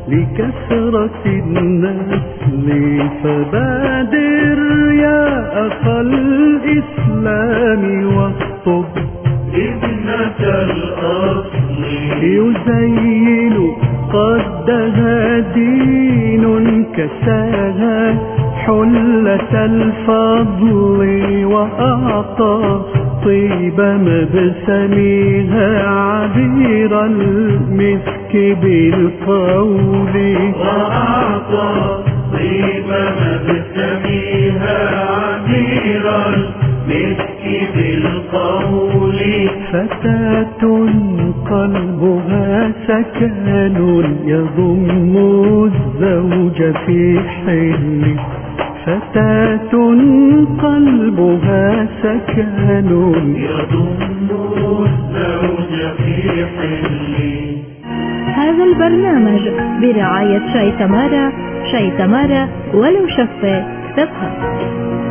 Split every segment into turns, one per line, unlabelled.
لكثرة النسل، فبادر يا أخا الإسلام واخطب ابنة الأصل، يزين قدها دين كساها حلة الفضل، وأعطى طيب مبسمها عبير المسك بالقول، وأعطى طيب مبسمها عبير المسك بالقول. فتاة قلبها سكن يضم الزوج في حل، فتاة قلبها سكن يضم الزوج في حل.
هذا البرنامج برعاية شاي تمارا، شاي تمارا ولو شفة اكتبها.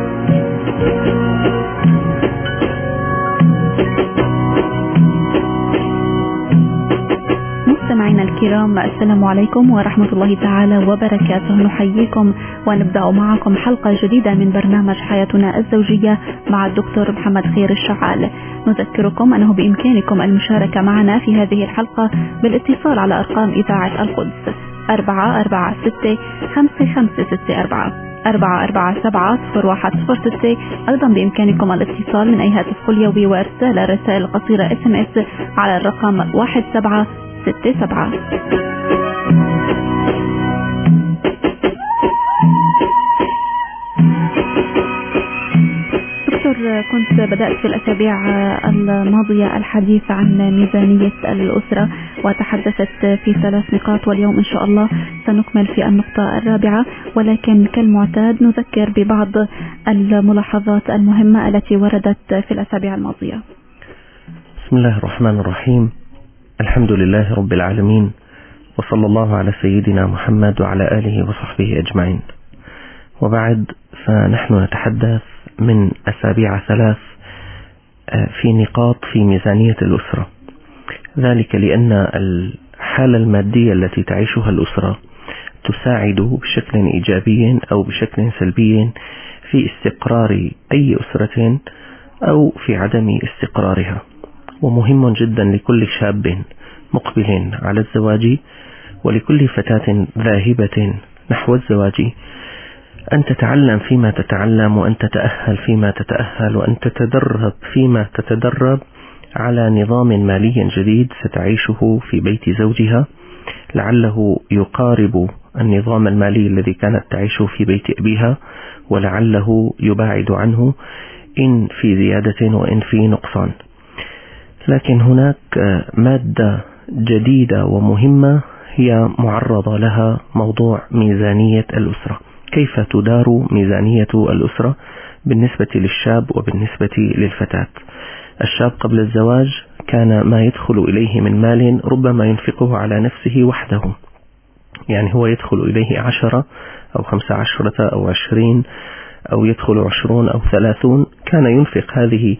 مستمعينا الكرام، السلام عليكم ورحمة الله تعالى وبركاته. نحييكم ونبدأ معكم حلقة جديدة من برنامج حياتنا الزوجية مع الدكتور محمد خير الشعال. نذكركم أنه بإمكانكم المشاركة معنا في هذه الحلقة بالاتصال على أرقام إذاعة القدس 446-5564 447-0106. أيضا بإمكانكم الاتصال من أي هاتف قليوي وإرسال الرسائل القصيرة SMS على الرقم 1767. دكتور، كنت بدأت في الأسابيع الماضية الحديث عن ميزانية الأسرة وتحدثت في 3 نقاط، واليوم إن شاء الله سنكمل في النقطة الرابعة، ولكن كالمعتاد نذكر ببعض الملاحظات المهمة التي وردت في الأسابيع الماضية.
بسم الله الرحمن الرحيم. الحمد لله رب العالمين، وصلى الله على سيدنا محمد وعلى آله وصحبه أجمعين. وبعد، فنحن نتحدث من أسابيع 3 في نقاط في ميزانية الأسرة، ذلك لأن الحالة المادية التي تعيشها الأسرة تساعد بشكل إيجابي أو بشكل سلبي في استقرار أي أسرة أو في عدم استقرارها. ومهم جدا لكل شاب مقبل على الزواج ولكل فتاة ذاهبة نحو الزواج أن تتعلم فيما تتعلم، وأن تتأهل فيما تتأهل، وأن تتدرب فيما تتدرب على نظام مالي جديد ستعيشه في بيت زوجها، لعله يقارب النظام المالي الذي كانت تعيشه في بيت أبيها، ولعله يباعد عنه إن في زيادة وإن في نقصان. لكن هناك مادة جديدة ومهمة هي معرضة لها، موضوع ميزانية الأسرة. كيف تدار ميزانية الأسرة بالنسبة للشاب وبالنسبة للفتاة؟ الشاب قبل الزواج كان ما يدخل إليه من مال ربما ينفقه على نفسه وحده، يعني هو يدخل إليه 10 أو 15 أو 20 أو يدخل 20 أو 30، كان ينفق هذه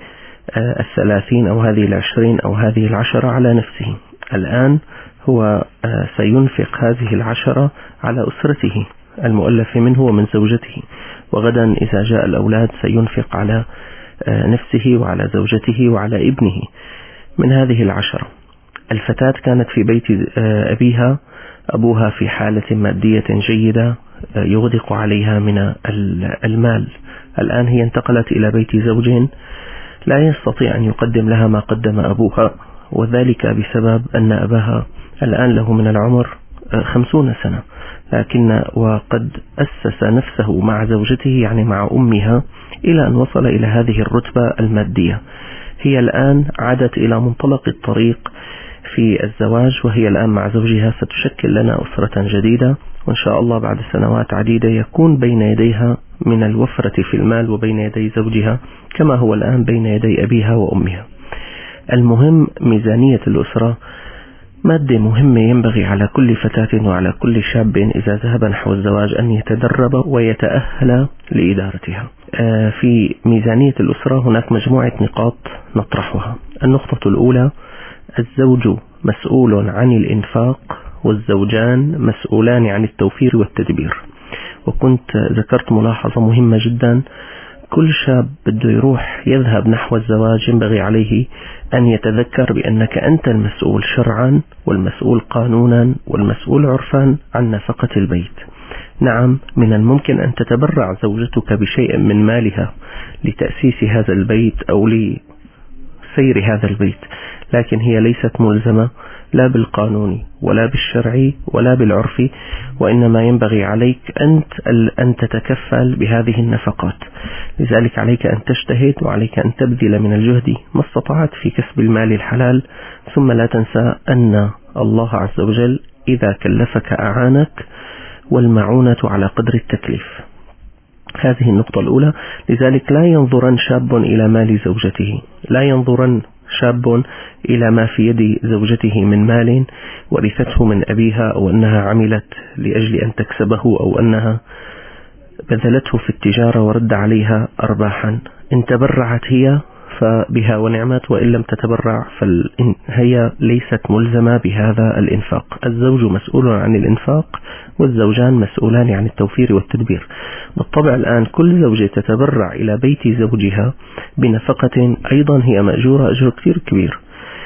30 أو هذه 20 أو هذه 10 على نفسه. الآن هو سينفق هذه 10 على أسرته المؤلف منه ومن زوجته، وغدا إذا جاء الأولاد سينفق على نفسه وعلى زوجته وعلى ابنه من هذه 10. الفتاة كانت في بيت أبيها، أبوها في حالة مادية جيدة يغدق عليها من المال. الآن هي انتقلت إلى بيت زوج لا يستطيع أن يقدم لها ما قدم أبوها، وذلك بسبب أن أباها الآن له من العمر 50 سنة، لكن وقد أسس نفسه مع زوجته، يعني مع أمها، إلى أن وصل إلى هذه الرتبة المادية. هي الآن عادت إلى منطلق الطريق في الزواج، وهي الآن مع زوجها ستشكل لنا أسرة جديدة، وإن شاء الله بعد سنوات عديدة يكون بين يديها من الوفرة في المال وبين يدي زوجها كما هو الآن بين يدي أبيها وأمها. المهم، ميزانية الأسرة مادة مهمة ينبغي على كل فتاة وعلى كل شاب إذا ذهب نحو الزواج أن يتدرب ويتأهل لإدارتها. في ميزانية الأسرة هناك مجموعة نقاط نطرحها. النقطة الأولى: الزوج مسؤول عن الإنفاق والزوجان مسؤولان عن التوفير والتدبير. وكنت ذكرت ملاحظة مهمة جدا: كل شاب بده يروح يذهب نحو الزواج ينبغي عليه أن يتذكر بأنك أنت المسؤول شرعا والمسؤول قانونا والمسؤول عرفا عن نفقة البيت. نعم، من الممكن أن تتبرع زوجتك بشيء من مالها لتأسيس هذا البيت أو لسير هذا البيت، لكن هي ليست ملزمة لا بالقانون ولا بالشرعي ولا بالعرفي، وإنما ينبغي عليك أنت أن تتكفل بهذه النفقات. لذلك عليك أن تجتهد وعليك أن تبذل من الجهد ما استطعت في كسب المال الحلال. ثم لا تنسى أن الله عز وجل إذا كلفك أعانك، والمعونة على قدر التكليف. هذه النقطة الأولى. لذلك لا ينظرن شاب إلى مال زوجته، لا ينظرن شاب إلى ما في يد زوجته من مال ورثته من أبيها، أو أنها عملت لأجل أن تكسبه، أو أنها بذلته في التجارة ورد عليها أرباحا. إن تبرعت هي فبها ونعمت، وإن لم تتبرع فهي ليست ملزمة بهذا الإنفاق. الزوج مسؤول عن الإنفاق والزوجان مسؤولان عن التوفير والتدبير. بالطبع الآن كل زوجة تتبرع إلى بيت زوجها بنفقة أيضا هي مأجورة أجر كثير كبير.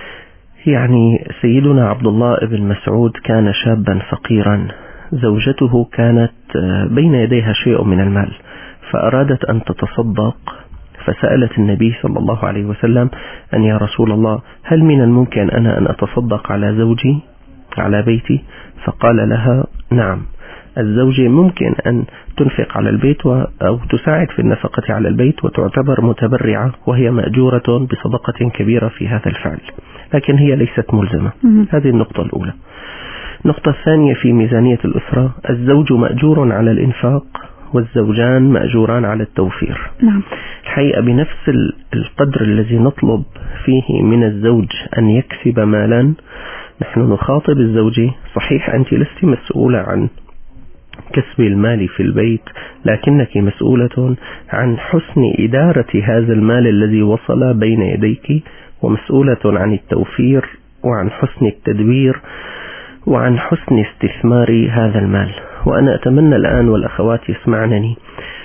يعني سيدنا عبد الله بن مسعود كان شابا فقيرا، زوجته كانت بين يديها شيء من المال، فأرادت أن تتصدق، فسألت النبي صلى الله عليه وسلم أن يا رسول الله هل من الممكن أنا أن أتصدق على زوجي على بيتي؟ فقال لها نعم، الزوجة ممكن أن تنفق على البيت أو تساعد في النفقة على البيت وتعتبر متبرعة، وهي مأجورة بصدقة كبيرة في هذا الفعل، لكن هي ليست ملزمة. هذه النقطة الأولى. النقطة الثانية في ميزانية الأسرة: الزوج مأجور على الإنفاق والزوجان مأجوران على التوفير.
نعم.
الحقيقة بنفس القدر الذي نطلب فيه من الزوج أن يكسب مالا، نحن نخاطب الزوجة: صحيح أنت لست مسؤولة عن كسب المال في البيت، لكنك مسؤولة عن حسن إدارة هذا المال الذي وصل بين يديك، ومسؤولة عن التوفير وعن حسن التدبير وعن حسن استثمار هذا المال. وأنا أتمنى الآن والأخوات يسمعنني،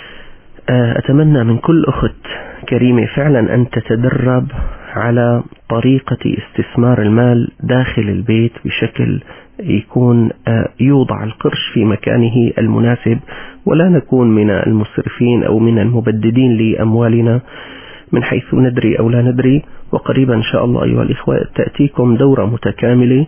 أتمنى من كل أخت كريمة فعلا أن تتدرب على طريقة استثمار المال داخل البيت بشكل يكون يوضع القرش في مكانه المناسب، ولا نكون من المسرفين أو من المبددين لأموالنا من حيث ندري أو لا ندري. وقريبا إن شاء الله أيها الإخوة تأتيكم دورة متكاملة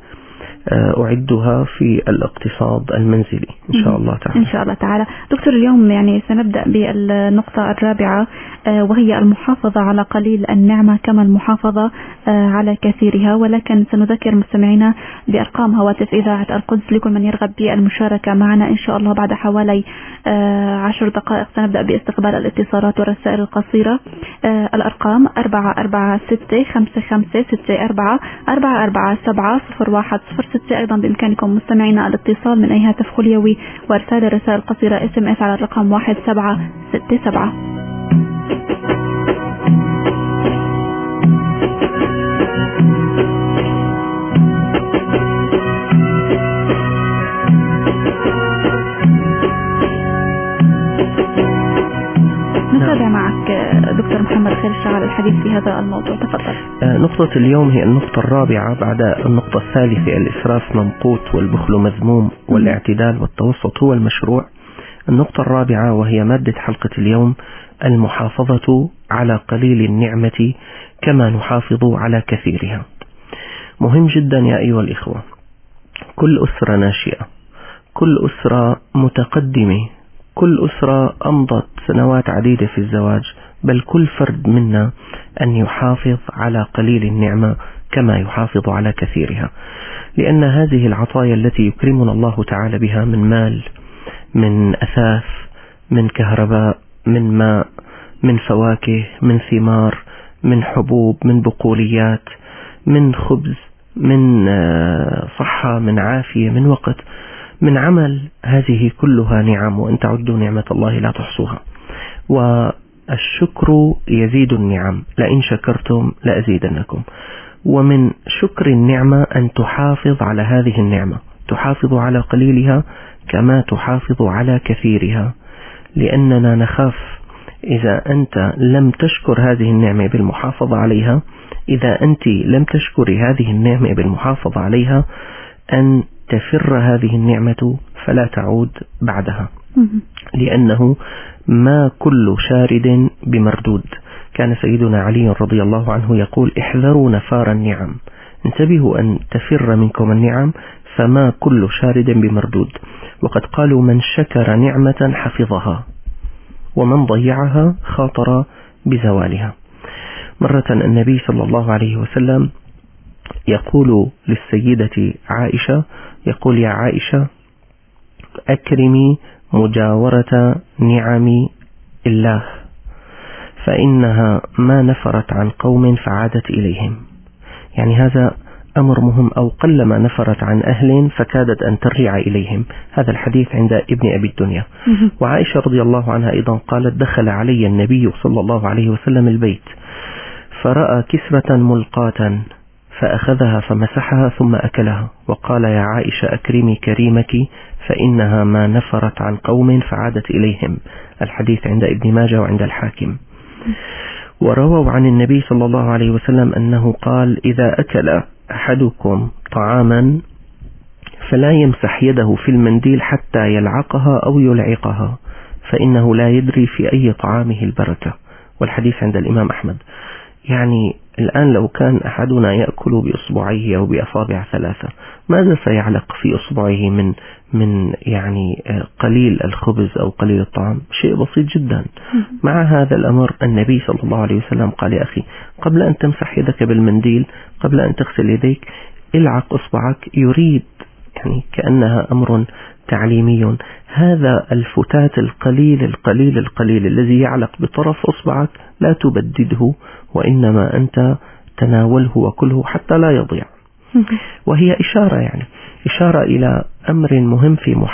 أعدها في الاقتصاد المنزلي إن شاء الله تعالى.
إن شاء الله تعالى. دكتور، اليوم يعني سنبدأ بالنقطة الرابعة، وهي المحافظة على قليل النعمة كما المحافظة على كثيرها، ولكن سنذكر مستمعينا بأرقام هواتف إذاعة القدس لكل من يرغب بالمشاركة معنا. إن شاء الله بعد حوالي 10 دقائق سنبدأ باستقبال الاتصالات والرسائل القصيرة. الأرقام 446566444470106. أيضا بإمكانكم مستمعينا الاتصال من أي هاتف خليوي وارسال الرسائل القصيرة SMS على الرقم 1767. نتابع معك دكتور محمد خير الشاعر الحديث في هذا الموضوع. تفضل.
نقطة اليوم هي النقطة الرابعة بعد النقطة الثالثة: الإسراف ممقوت والبخل مذموم والاعتدال والتوسط هو المشروع. النقطة الرابعة وهي مادة حلقة اليوم: المحافظة على قليل النعمة كما نحافظ على كثيرها. مهم جدا يا أيها الإخوة، كل أسرة ناشئة، كل أسرة متقدمة، كل أسرة أمضت سنوات عديدة في الزواج، بل كل فرد منا أن يحافظ على قليل النعمة كما يحافظ على كثيرها، لأن هذه العطايا التي يكرمنا الله تعالى بها من مال، من أثاث، من كهرباء، من ماء، من فواكه، من ثمار، من حبوب، من بقوليات، من خبز، من صحة، من عافية، من وقت، من عمل، هذه كلها نعم، وأن تعدوا نعمة الله لا تحصوها. والشكر يزيد النعم، لئن شكرتم لأزيدنكم. ومن شكر النعمة أن تحافظ على هذه النعمة، تحافظ على قليلها كما تحافظ على كثيرها، لأننا نخاف إذا أنت لم تشكر هذه النعمة بالمحافظة عليها، إذا أنت لم تشكر هذه النعمة بالمحافظة عليها، أن تفر هذه النعمة فلا تعود بعدها، لأنه ما كل شارد بمردود. كان سيدنا علي رضي الله عنه يقول: احذروا نفار النعم، انتبهوا أن تفر منكم النعم، فما كل شارد بمردود. وقد قالوا: من شكر نعمة حفظها، ومن ضيعها خاطر بزوالها. مرة النبي صلى الله عليه وسلم يقول للسيدة عائشة، يقول: يا عائشة أكرمي مجاورة نعم الله، فإنها ما نفرت عن قوم فعادت إليهم. يعني هذا أمر مهم، أو قلما نفرت عن أهل فكادت أن ترجع إليهم. هذا الحديث عند ابن أبي الدنيا. وعائشة رضي الله عنها أيضا قالت: دخل علي النبي صلى الله عليه وسلم البيت فرأى كسرة ملقاة فأخذها فمسحها ثم أكلها، وقال: يا عائشة أكرمي كريمك، فإنها ما نفرت عن قوم فعادت إليهم. الحديث عند ابن ماجه وعند الحاكم. ورووا عن النبي صلى الله عليه وسلم أنه قال: إذا أكل أحدكم طعاما فلا يمسح يده في المنديل حتى يلعقها أو يلعقها، فإنه لا يدري في أي طعامه البركة. والحديث عند الإمام أحمد. يعني الآن لو كان أحدنا يأكل بإصبعيه أو بأصابع ثلاثة، ماذا سيعلق في إصبعه من يعني قليل الخبز أو قليل الطعام؟ شيء بسيط جدا. مع هذا الأمر النبي صلى الله عليه وسلم قال: يا أخي، قبل أن تمسح يدك بالمنديل، قبل أن تغسل يديك، العق إصبعك. يريد يعني كأنها أمر تعليمي. هذا الفتات القليل القليل القليل الذي يعلق بطرف إصبعك لا تبدده، وإنما أنت تناوله وكله حتى لا يضيع. وهي إشارة، يعني إشارة إلى أمر مهم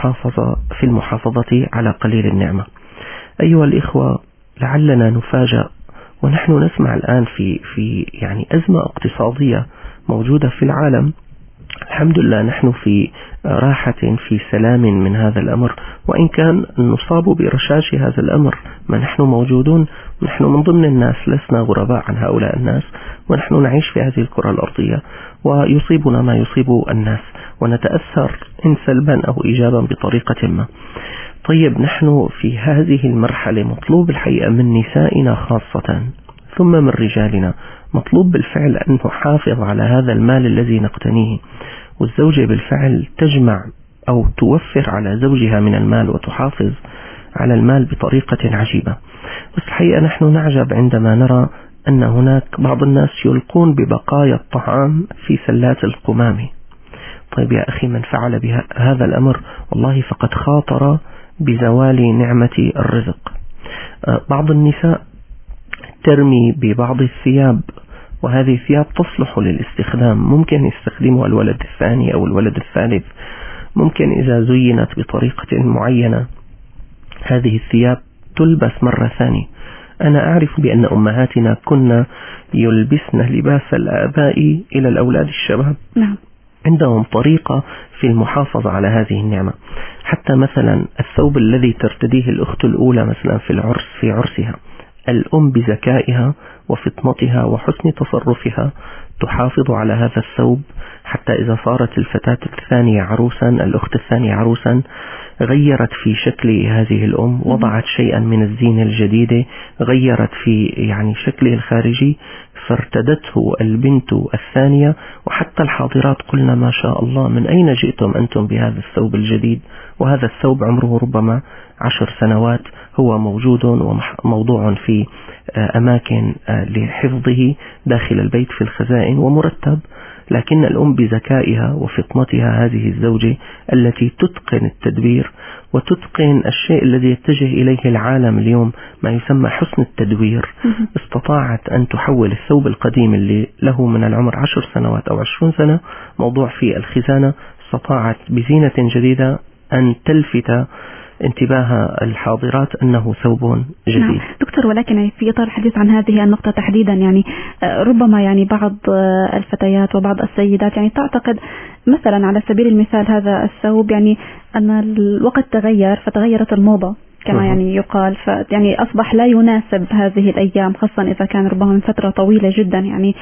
في المحافظة على قليل النعمة. أيها الإخوة، لعلنا نفاجأ ونحن نسمع الآن في يعني أزمة اقتصادية موجودة في العالم. الحمد لله نحن في راحة، في سلام من هذا الأمر، وإن كان نصاب برشاش هذا الأمر. ما نحن موجودون، نحن من ضمن الناس، لسنا غرباء عن هؤلاء الناس، ونحن نعيش في هذه الكرة الأرضية، ويصيبنا ما يصيب الناس، ونتأثر إن سلبا أو إيجابا بطريقة ما. طيب، نحن في هذه المرحلة مطلوب الحقيقة من نسائنا خاصة، ثم من رجالنا، مطلوب بالفعل أن نحافظ على هذا المال الذي نقتنيه. والزوجة بالفعل تجمع أو توفر على زوجها من المال وتحافظ على المال بطريقة عجيبة. بس الحقيقة نحن نعجب عندما نرى أن هناك بعض الناس يلقون ببقايا الطعام في سلات القمامة. طيب يا أخي، من فعل بهذا الأمر والله فقد خاطر بزوال نعمة الرزق. بعض النساء ترمي ببعض الثياب، وهذه الثياب تصلح للاستخدام، ممكن يستخدمها الولد الثاني أو الولد الثالث، ممكن إذا زينت بطريقة معينة هذه الثياب تلبس مرة ثانية. أنا أعرف بأن أمهاتنا كنا يلبسن لباس الآباء إلى الأولاد الشباب.
نعم.
عندهم طريقة في المحافظة على هذه النعمة. حتى مثلا الثوب الذي ترتديه الأخت الأولى مثلا في عرسها، الأم بذكائها وفطنتها وحسن تصرفها تحافظ على هذا الثوب، حتى إذا صارت الفتاة الثانية عروسا، الأخت الثانية عروسا، غيرت في شكل هذه الأم، وضعت شيئا من الزينة الجديدة، غيرت في يعني شكله الخارجي، فارتدته البنت الثانية. وحتى الحاضرات قلنا: ما شاء الله، من أين جئتم أنتم بهذا الثوب الجديد؟ وهذا الثوب عمره ربما 10 سنوات، هو موجود وموضوع في أماكن لحفظه داخل البيت في الخزائن ومرتب. لكن الأم بذكائها وفطنتها، هذه الزوجة التي تتقن التدبير وتتقن الشيء الذي يتجه إليه العالم اليوم، ما يسمى حسن التدوير، استطاعت أن تحول الثوب القديم اللي له من العمر 10 سنوات أو 20 سنة موضوع في الخزانة، استطاعت بزينة جديدة أن تلفت انتباه الحاضرات أنه ثوب جديد.
نعم دكتور، ولكن في إطار الحديث عن هذه النقطة تحديدا يعني ربما يعني بعض الفتيات وبعض السيدات يعني تعتقد مثلا على سبيل المثال هذا الثوب يعني أن الوقت تغير فتغيرت الموضة كما يعني يقال، يعني أصبح لا يناسب هذه الأيام، خاصة إذا كان ربما من فترة طويلة جدا يعني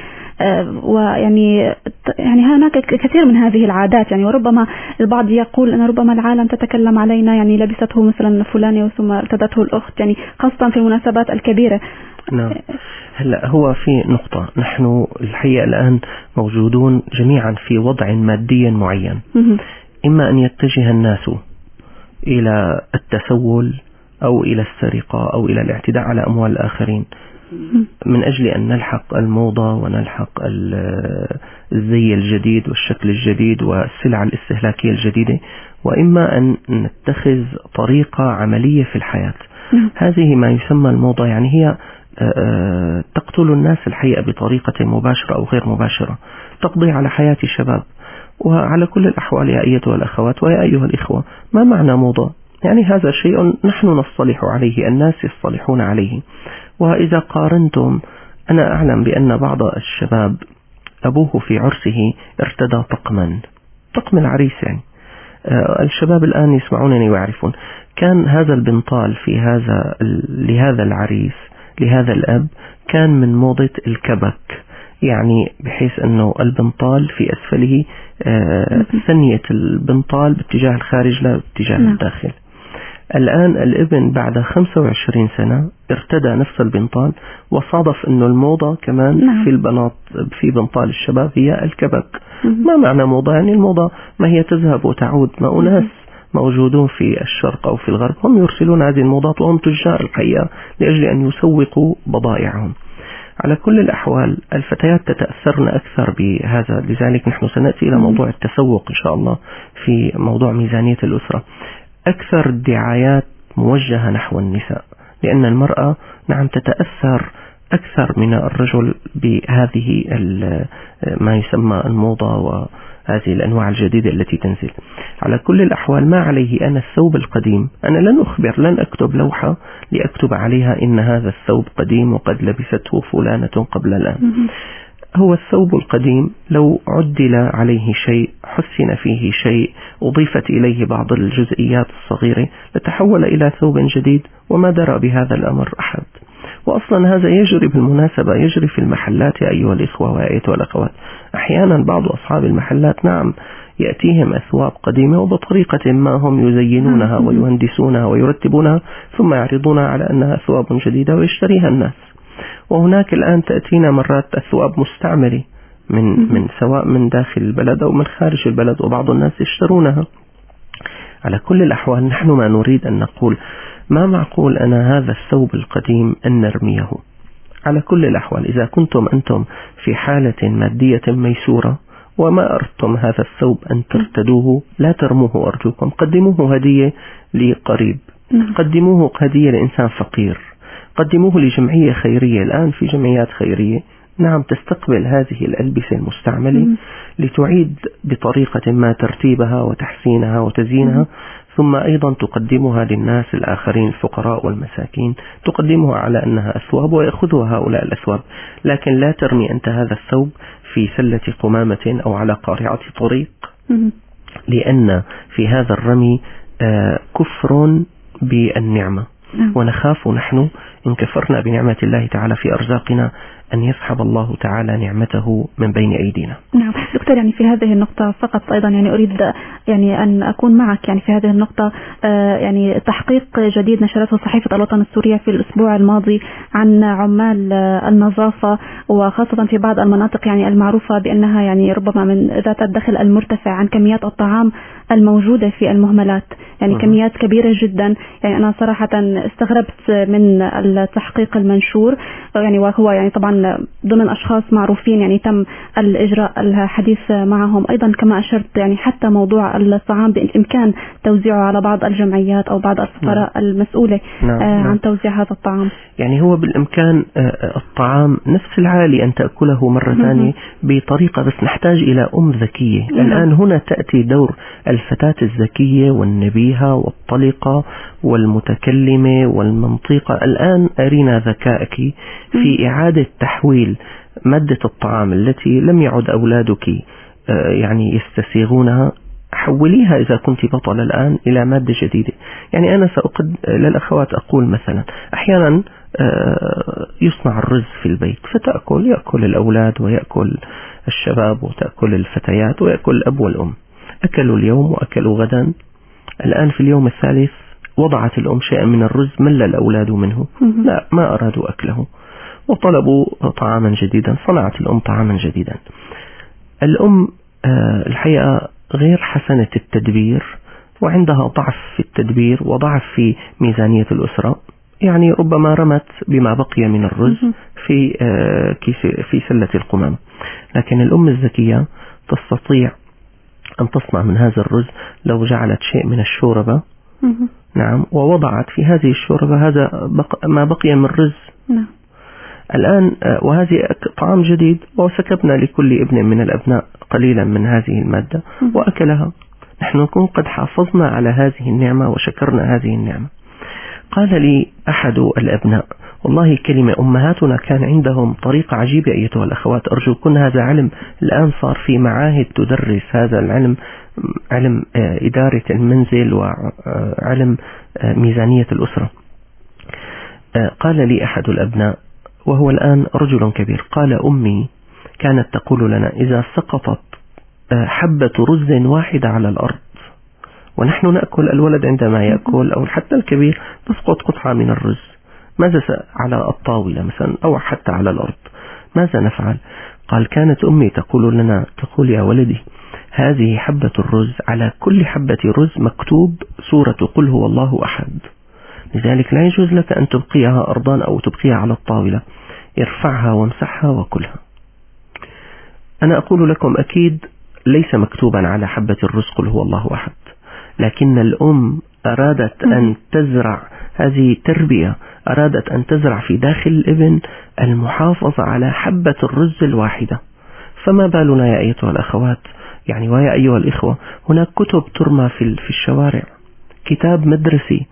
ويعني هناك كثير من هذه العادات يعني، وربما البعض يقول أن ربما العالم تتكلم علينا يعني لبسته مثلا فلانة ثم ارتدته الأخت، يعني خاصة في المناسبات الكبيرة.
نعم. هلا هو في نقطة، نحن الحقيقة الآن موجودون جميعا في وضع مادي معين، إما أن يتجه الناس إلى التسول أو إلى السرقة أو إلى الاعتداء على أموال الآخرين من أجل أن نلحق الموضة ونلحق الزي الجديد والشكل الجديد والسلع الاستهلاكية الجديدة، وإما أن نتخذ طريقة عملية في الحياة. هذه ما يسمى الموضة، يعني هي تقتل الناس الحقيقة بطريقة مباشرة أو غير مباشرة، تقضي على حياة الشباب. وعلى كل الأحوال يا أيتها الأخوات ويا أيها الإخوة، ما معنى موضة؟ يعني هذا شيء نحن نصطلح عليه، الناس يصطلحون عليه. وإذا قارنتم، أنا أعلم بأن بعض الشباب أبوه في عرسه ارتدى طقم العريس، يعني الشباب الآن يسمعونني ويعرفون، كان هذا البنطال في لهذا العريس لهذا الأب كان من موضة الكبك، يعني بحيث أنه البنطال في أسفله ثنية البنطال باتجاه الخارج لا باتجاه الداخل. الآن الابن بعد 25 سنة ارتدى نفس البنطال، وصادف أنه الموضة كمان في بنطال الشباب هي الكبك. ما معنى موضة؟ يعني الموضة ما هي تذهب وتعود، ما أناس موجودون في الشرق أو في الغرب هم يرسلون هذه الموضات، وهم تجار الحقيقة لأجل أن يسوقوا بضائعهم. على كل الأحوال الفتيات تتأثرن أكثر بهذا، لذلك نحن سنأتي إلى موضوع التسوق إن شاء الله في موضوع ميزانية الأسرة. أكثر الدعايات موجهة نحو النساء، لأن المرأة نعم تتأثر أكثر من الرجل بهذه ما يسمى الموضة وهذه الأنواع الجديدة التي تنزل. على كل الأحوال ما عليه أنا الثوب القديم، أنا لن أكتب لوحة لأكتب عليها إن هذا الثوب قديم وقد لبسته فلانة قبل الآن. هو الثوب القديم لو عدل عليه شيء، حسن فيه شيء، أضيفت إليه بعض الجزئيات الصغيرة، لتحول إلى ثوب جديد وما درى بهذا الأمر أحد. وأصلا هذا يجري بالمناسبة، يجري في المحلات يا أيها الإخوة وأيتها الأخوات. أحيانا بعض أصحاب المحلات نعم يأتيهم أثواب قديمة وبطريقة ما هم يزينونها ويهندسونها ويرتبونها، ثم يعرضونها على أنها ثواب جديدة ويشتريها الناس. وهناك الآن تأتينا مرات أثواب مستعملة من سواء من داخل البلد أو من خارج البلد، وبعض الناس يشترونها. على كل الأحوال نحن ما نريد أن نقول، ما معقول أنا هذا الثوب القديم أن نرميه. على كل الأحوال إذا كنتم أنتم في حالة مادية ميسورة وما أردتم هذا الثوب أن ترتدوه، لا ترموه أرجوكم، قدموه هدية لقريب، قدموه هدية لإنسان فقير، قدموه لجمعية خيرية. الآن في جمعيات خيرية نعم تستقبل هذه الألبسة المستعملة لتعيد بطريقة ما ترتيبها وتحسينها وتزيينها، ثم أيضا تقدمها للناس الآخرين الفقراء والمساكين، تقدمها على أنها أثواب ويأخذها هؤلاء الأثواب. لكن لا ترمي أنت هذا الثوب في سلة قمامة أو على قارعة طريق، لأن في هذا الرمي كفر بالنعمة، ونخاف نحن إن كفرنا بنعمة الله تعالى في أرزاقنا أن يسحب الله تعالى نعمته من بين أيدينا.
نعم دكتور، يعني في هذه النقطة فقط أيضا يعني أريد يعني أن أكون معك يعني في هذه النقطة. يعني تحقيق جديد نشرته صحيفة الوطن السورية في الأسبوع الماضي عن عمال النظافة، وخاصة في بعض المناطق يعني المعروفة بأنها يعني ربما من ذات الدخل المرتفع، عن كميات الطعام الموجودة في المهملات، يعني كميات كبيرة جدا. يعني أنا صراحة استغربت من التحقيق المنشور، يعني وهو يعني طبعا ضمن أشخاص معروفين يعني تم الإجراء الحديث معهم. أيضا كما أشرت يعني حتى موضوع الطعام بالإمكان توزيعه على بعض الجمعيات أو بعض الفقراء المسؤولة عن توزيع هذا الطعام.
يعني هو بالإمكان الطعام نفس العالي أن تأكله مرة ثانية بطريقة، بس نحتاج إلى أم ذكية. الآن هنا تأتي دور الفتاة الذكية والنبيهة والطلقة والمتكلمة والمنطقة. الآن أرينا ذكائك في إعادة تحويل مادة الطعام التي لم يعد أولادك يعني يستسيغونها، حوليها إذا كنت بطل الآن إلى مادة جديدة. يعني أنا سأقد للأخوات أقول مثلا أحيانا يصنع الرز في البيت يأكل الأولاد ويأكل الشباب وتأكل الفتيات ويأكل الأب والأم. أكلوا اليوم وأكلوا غدا. الآن في اليوم الثالث وضعت الأم شيئا من الرز مل الأولاد منه، لا ما أرادوا أكله وطلبوا طعاما جديدا. صنعت الأم طعاما جديدا. الأم الحقيقة غير حسنة التدبير، وعندها ضعف في التدبير وضعف في ميزانية الأسرة. يعني ربما رمت بما بقي من الرز في سلة القمامة. لكن الأم الذكية تستطيع أن تصنع من هذا الرز لو جعلت شيء من الشوربة نعم ووضعت في هذه الشوربة هذا ما بقي من رز الآن، وهذه طعام جديد، وسكبنا لكل ابن من الأبناء قليلا من هذه المادة وأكلها. نحن نكون قد حافظنا على هذه النعمة وشكرنا هذه النعمة. قال لي أحد الأبناء والله كلمة أمهاتنا كان عندهم طريقة عجيبة أيتها الأخوات، أرجوكم هذا علم الآن صار في معاهد تدرس هذا العلم، علم إدارة المنزل وعلم ميزانية الأسرة. قال لي أحد الأبناء وهو الآن رجل كبير، قال أمي كانت تقول لنا إذا سقطت حبة رز واحدة على الأرض ونحن نأكل، الولد عندما يأكل أو حتى الكبير تسقط قطعة من الرز، ماذا على الطاولة مثلا أو حتى على الأرض، ماذا نفعل؟ قال كانت أمي تقول لنا، تقول يا ولدي هذه حبة الرز على كل حبة رز مكتوب سورة قل هو الله أحد، لذلك لا يجوز لك أن تبقيها أرضا أو تبقيها على الطاولة، ارفعها وامسحها وكلها. أنا أقول لكم أكيد ليس مكتوبا على حبة الرز قل هو الله أحد، لكن الأم أرادت أن تزرع هذه تربية، أرادت أن تزرع في داخل الابن المحافظة على حبة الرز الواحدة. فما بالنا يا أيتها الأخوات يعني ويا أيها الإخوة، هناك كتب ترمى في الشوارع، كتاب مدرسي.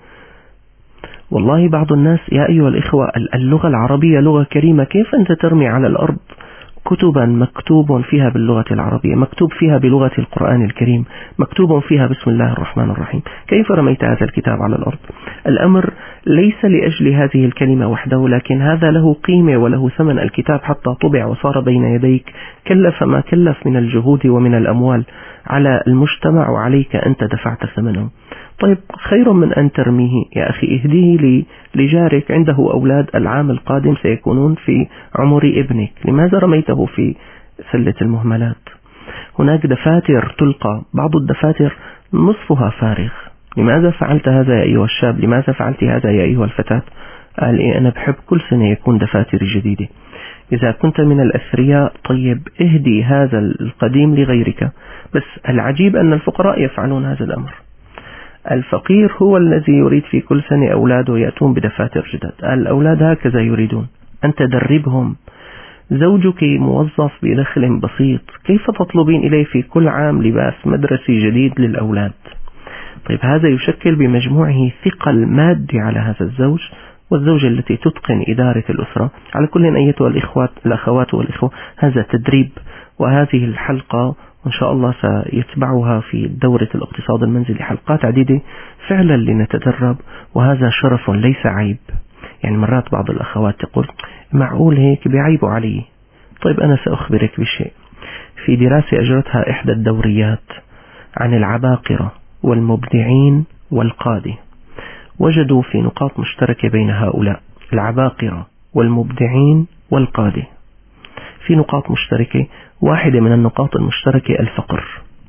والله بعض الناس يا أيها الإخوة اللغة العربية لغة كريمة، كيف أنت ترمي على الأرض كتبا مكتوب فيها باللغة العربية، مكتوب فيها بلغة القرآن الكريم، مكتوب فيها بسم الله الرحمن الرحيم، كيف رميت هذا الكتاب على الأرض؟ الأمر ليس لأجل هذه الكلمة وحده، لكن هذا له قيمة وله ثمن. الكتاب حتى طبع وصار بين يديك كلف ما كلف من الجهود ومن الأموال على المجتمع، وعليك أنت دفعت ثمنه. طيب خير من أن ترميه يا أخي، اهديه لجارك عنده أولاد العام القادم سيكونون في عمر ابنك، لماذا رميته في سلة المهملات؟ هناك دفاتر تلقى، بعض الدفاتر نصفها فارغ، لماذا فعلت هذا يا أيها الشاب؟ لماذا فعلت هذا يا أيها الفتاة؟ قال إيه أنا بحب كل سنة يكون دفاتر جديدة. إذا كنت من الأثرياء طيب اهدي هذا القديم لغيرك. بس العجيب أن الفقراء يفعلون هذا الأمر. الفقير هو الذي يريد في كل سنة أولاده يأتون بدفاتر جدد. الأولاد هكذا يريدون، أنت دربهم. زوجك موظف بدخل بسيط، كيف تطلبين إليه في كل عام لباس مدرسي جديد للأولاد؟ طيب هذا يشكل بمجموعه ثقل مادي على هذا الزوج والزوجة التي تتقن إدارة الأسرة. على كل أيتها الأخوات والإخوة، هذا تدريب، وهذه الحلقة وإن شاء الله سيتبعها في دورة الاقتصاد المنزلي حلقات عديدة فعلا لنتدرب، وهذا شرف ليس عيب. يعني مرات بعض الأخوات تقول معقول هيك بعيب علي؟ طيب أنا سأخبرك بشيء. في دراسة أجرتها إحدى الدوريات عن العباقرة والمبدعين والقادة، وجدوا في نقاط مشتركة بين هؤلاء العباقرة والمبدعين والقادة. في نقاط مشتركة، واحدة من النقاط المشتركة الفقر.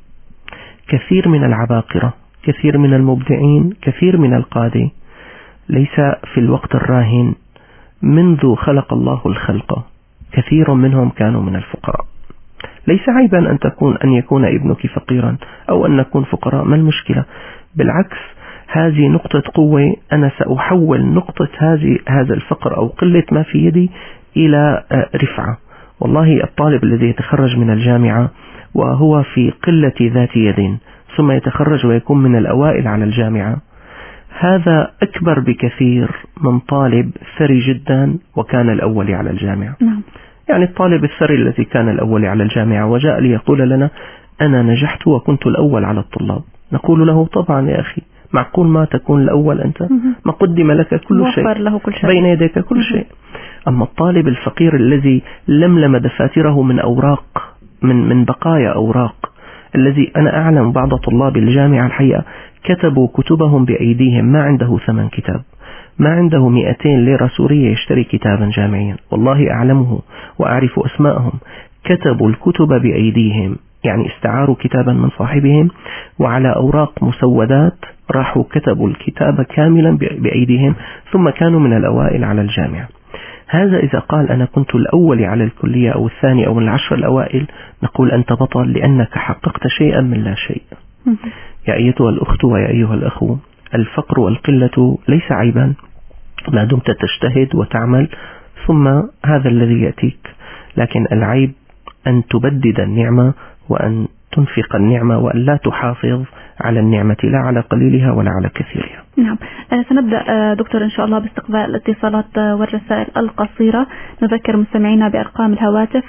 كثير من العباقرة، كثير من المبدعين، كثير من القادة ليس في الوقت الراهن منذ خلق الله الخلق، كثير كثير منهم كانوا من الفقراء. ليس عيبا أن يكون ابنك فقيرا أو أن نكون فقراء، ما المشكلة؟ بالعكس، هذه نقطة قوة. أنا سأحول نقطة هذا الفقر أو قلة ما في يدي إلى رفعة. والله الطالب الذي يتخرج من الجامعة وهو في قلة ذات يد ثم يتخرج ويكون من الأوائل على الجامعة، هذا أكبر بكثير من طالب ثري جدا وكان الأول على الجامعة. يعني الطالب الثري الذي كان الأول على الجامعة وجاء ليقول لنا أنا نجحت وكنت الأول على الطلاب، نقول له طبعا يا أخي، معقول ما تكون الأول أنت؟ ما قدم لك كل شيء، بين يديك كل شيء. أما الطالب الفقير الذي لملم دفاتره من أوراق، من بقايا أوراق، الذي أنا أعلم بعض طلاب الجامعة الحقيقة كتبوا كتبهم بأيديهم، ما عنده ثمن كتاب، ما عنده 200 ليرة سورية يشتري كتابا جامعيا، والله أعلمه وأعرف أسماءهم. كتبوا الكتب بأيديهم، يعني استعاروا كتابا من صاحبهم وعلى أوراق مسودات راحوا كتبوا الكتاب كاملا بأيديهم ثم كانوا من الأوائل على الجامعة. هذا إذا قال أنا كنت الأول على الكلية أو الثاني أو العشر الأوائل، نقول أنت بطل لأنك حققت شيئا من لا شيء. يا أيتها الأخت ويا أيها الأخو، الفقر والقلة ليس عيبا ما دمت تجتهد وتعمل ثم هذا الذي يأتيك، لكن العيب أن تبدد النعمة وأن تنفق النعمة وأن لا تحافظ على النعمة، لا على قليلها ولا على كثيرها.
نعم. سنبدأ دكتور إن شاء الله باستقبال الاتصالات والرسائل القصيرة. نذكر مستمعينا بأرقام الهواتف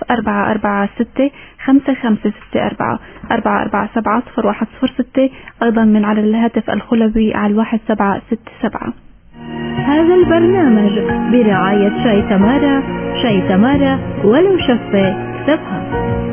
446-5564 447-0106، أيضا من على الهاتف الخلوي على 1767.
هذا البرنامج برعاية شاي تمارا، شاي تمارا ولو شفة ثقة.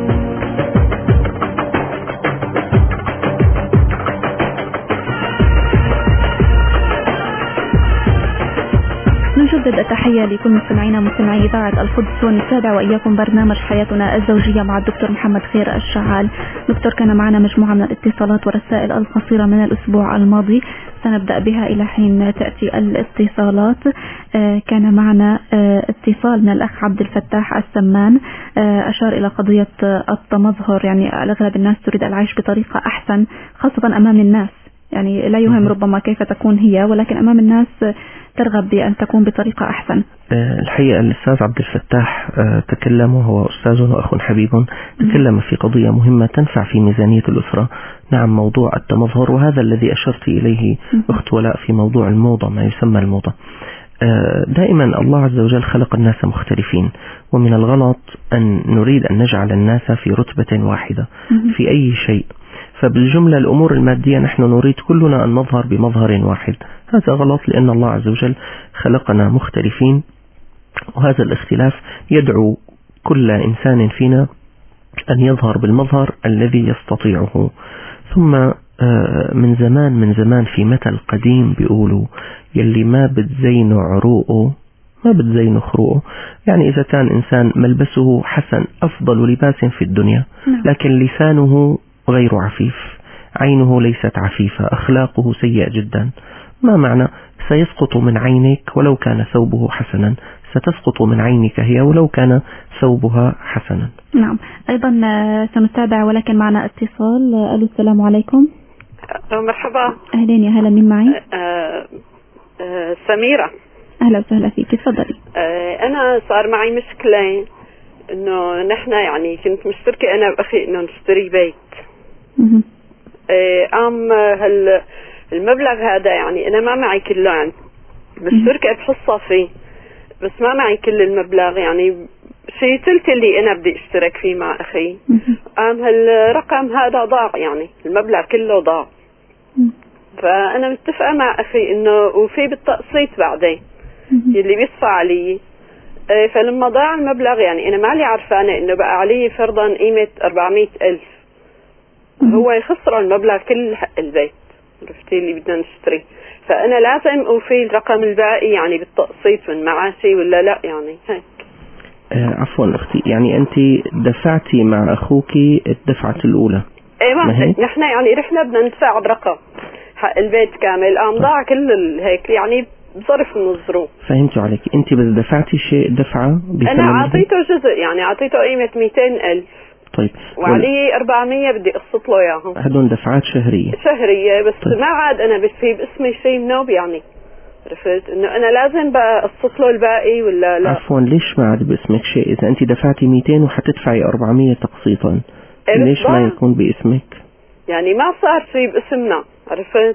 نجدد التحية لكل مستمعينا مستمعي إذاعة القدس، ونتابع وإياكم برنامج حياتنا الزوجية مع الدكتور محمد خير الشعال. دكتور، كان معنا مجموعة من الاتصالات والرسائل القصيرة من الأسبوع الماضي، سنبدأ بها إلى حين تأتي الاتصالات. كان معنا اتصال من الأخ عبد الفتاح السمان، أشار إلى قضية التمظهر. يعني أغلب الناس تريد العيش بطريقة أحسن، خاصة أمام الناس، يعني لا يهم ربما كيف تكون هي، ولكن أمام الناس ترغب بأن تكون بطريقة أحسن.
الحقيقة الأستاذ عبد الفتاح تكلم، وهو أستاذ وأخ حبيب، تكلم في قضية مهمة تنفع في ميزانية الأسرة. نعم، موضوع التمظهر، وهذا الذي أشرت إليه أخت ولاء في موضوع الموضة، ما يسمى الموضة. دائما الله عز وجل خلق الناس مختلفين، ومن الغلط أن نريد أن نجعل الناس في رتبة واحدة في أي شيء. فبالجملة الأمور المادية نحن نريد كلنا أن نظهر بمظهر واحد، هذا غلط، لأن الله عز وجل خلقنا مختلفين، وهذا الاختلاف يدعو كل إنسان فينا أن يظهر بالمظهر الذي يستطيعه. ثم من زمان في مثل قديم بيقولوا يلي ما بتزينه عروقه ما بتزينه خروقه. يعني إذا كان إنسان ملبسه حسن أفضل لباس في الدنيا، لكن لسانه غير عفيف، عينه ليست عفيفة، أخلاقه سيئة جدا، ما معنى؟ سيسقط من عينك ولو كان ثوبه حسنا، ستسقط من عينك هي ولو كان ثوبها حسنا.
نعم. أيضا سنتابع، ولكن معنا اتصال. ألو، السلام عليكم.
مرحبا.
أهلين، يا هلا، مين معي؟
سميرة.
أهلا وسهلا فيك، تفضلي.
أنا صار معي مشكلة، إنه نحن يعني كنت مشتركة أنا وأخي إنه نشتري بيت. المبلغ هذا يعني أنا ما معي كله، يعني مشتركة بحصة فيه، بس ما معي كل المبلغ، يعني شيء ثلث اللي أنا بدي اشترك فيه مع أخي. هالرقم هذا ضاع، يعني المبلغ كله ضاع. فأنا متفقة مع أخي إنه وفي بالتقسيط بعدين اللي بيصفى علي. فلما ضاع المبلغ، يعني أنا مالي عرفانة إنه بقى علي فرضا قيمة 400,000، هو يخسر المبلغ كل حق البيت، عرفتي اللي بدنا نشتري. فأنا لازم أوفي الرقم الباقي يعني بالتقسيط من معاشي ولا لا؟ يعني هيك.
عفوا أختي، يعني أنت دفعتي مع أخوك الدفعة الأولى؟
ايوه، نحن يعني رحنا بدنا ندفع برقم حق البيت كامل، ضاع كل هيك، يعني بظرف من الظروف.
فهمت عليك. انت بس دفعتي شيء دفعة بثمن
انا اعطيته جزء، يعني اعطيته قيمة 200,000.
طيب
وعليه 400 بدي اقسط له اياهم.
هدول دفعات شهرية
بس
طيب.
ما عاد انا بصير باسمي شيء منوب، يعني عرفت انه انا لازم بقى اقسط له الباقي ولا لا؟
عفوا، ليش ما عاد باسمك شيء؟ اذا انت دفعتي 200 وحتدفعي 400 تقسيطا، ليش ما يكون باسمك؟
يعني ما صار شيء باسمنا، عرفت؟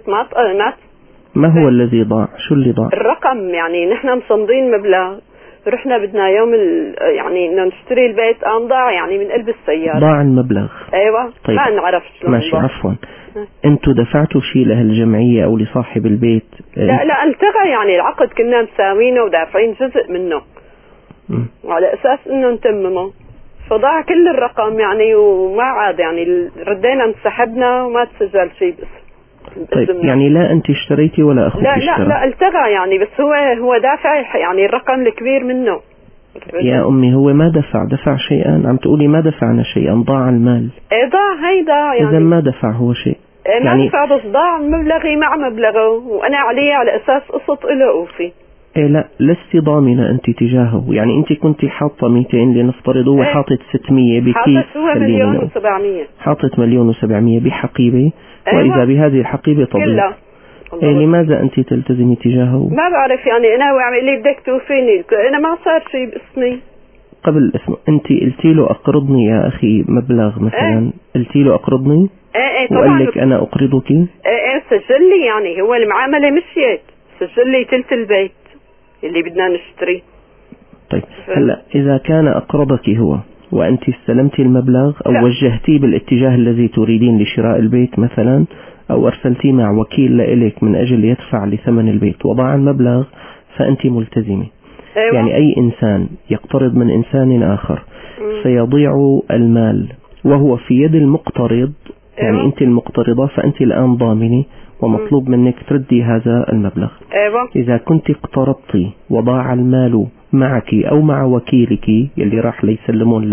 ما هو الذي ضاع؟ شو اللي ضاع؟
الرقم. يعني نحن مصمدين مبلغ، رحنا بدنا يوم يعني انه نشتري البيت، قام ضاع يعني من قلب السيارة.
ضاع المبلغ.
ايوه.
طيب.
ما نعرف شلون.
ماشي عفوا، انتوا دفعتوا شيء لهالجمعية او لصاحب البيت؟
لا التغى، يعني العقد كنا مساوينه ودافعين جزء منه وعلى اساس انه نتممه، فضاع كل الرقم يعني، وما عاد يعني ردينا انسحبنا وما تسجل شيء باسم.
طيب يعني لا انت اشتريتي ولا اخوك اشترى؟
لا التغى يعني، بس هو دافع يعني الرقم الكبير منه.
يا امي هو ما دفع شيئا، عم تقولي ما دفعنا شيئا، ضاع المال.
ايه ضاع هيدا يعني.
اذا ما دفع هو شيء.
ما دفع، بس ضاع مبلغي مع مبلغه، وانا عليه على اساس قسط له اوفي.
ايه لا، لست ضامنة انت تجاهه، يعني انت كنت حاطة 200 لنفترض، هو حاطط 600 بكيف؟
حاطط هو 1,700,000.
حاطط 1,700,000 بحقيبة.
أيوة.
واذا بهذه الحقيبة تضيع. إيه لماذا انت تلتزمي تجاهه؟
ما بعرف يعني، انا هو عم لي بدك توفيني، انا ما صار شيء باسمي.
قبل الاسم انت قلتي له اقرضني يا اخي مبلغ مثلا، قلتي له اقرضني؟
ايه طبعا.
وقال لك انا اقرضك؟
ايه سجل لي، يعني هو المعاملة مشيت، سجل لي تلت البيت اللي بدنا نشتري.
طيب هلا اذا كان اقرضك هو وانت استلمتي المبلغ او لا. وجهتيه بالاتجاه الذي تريدين لشراء البيت مثلا، او ارسلتيه مع وكيل لإلك من اجل يدفع لثمن البيت وضاع المبلغ، فانت ملتزمة.
أيوة.
يعني اي انسان يقترض من انسان اخر سيضيع المال وهو في يد المقترض. يعني
أيوة.
انت المقترضة، فانت الان ضامنة ومطلوب منك تردي هذا المبلغ.
أيوة.
إذا كنت اقترضتي وضاع المال معك أو مع وكيلك اللي راح ليسلمون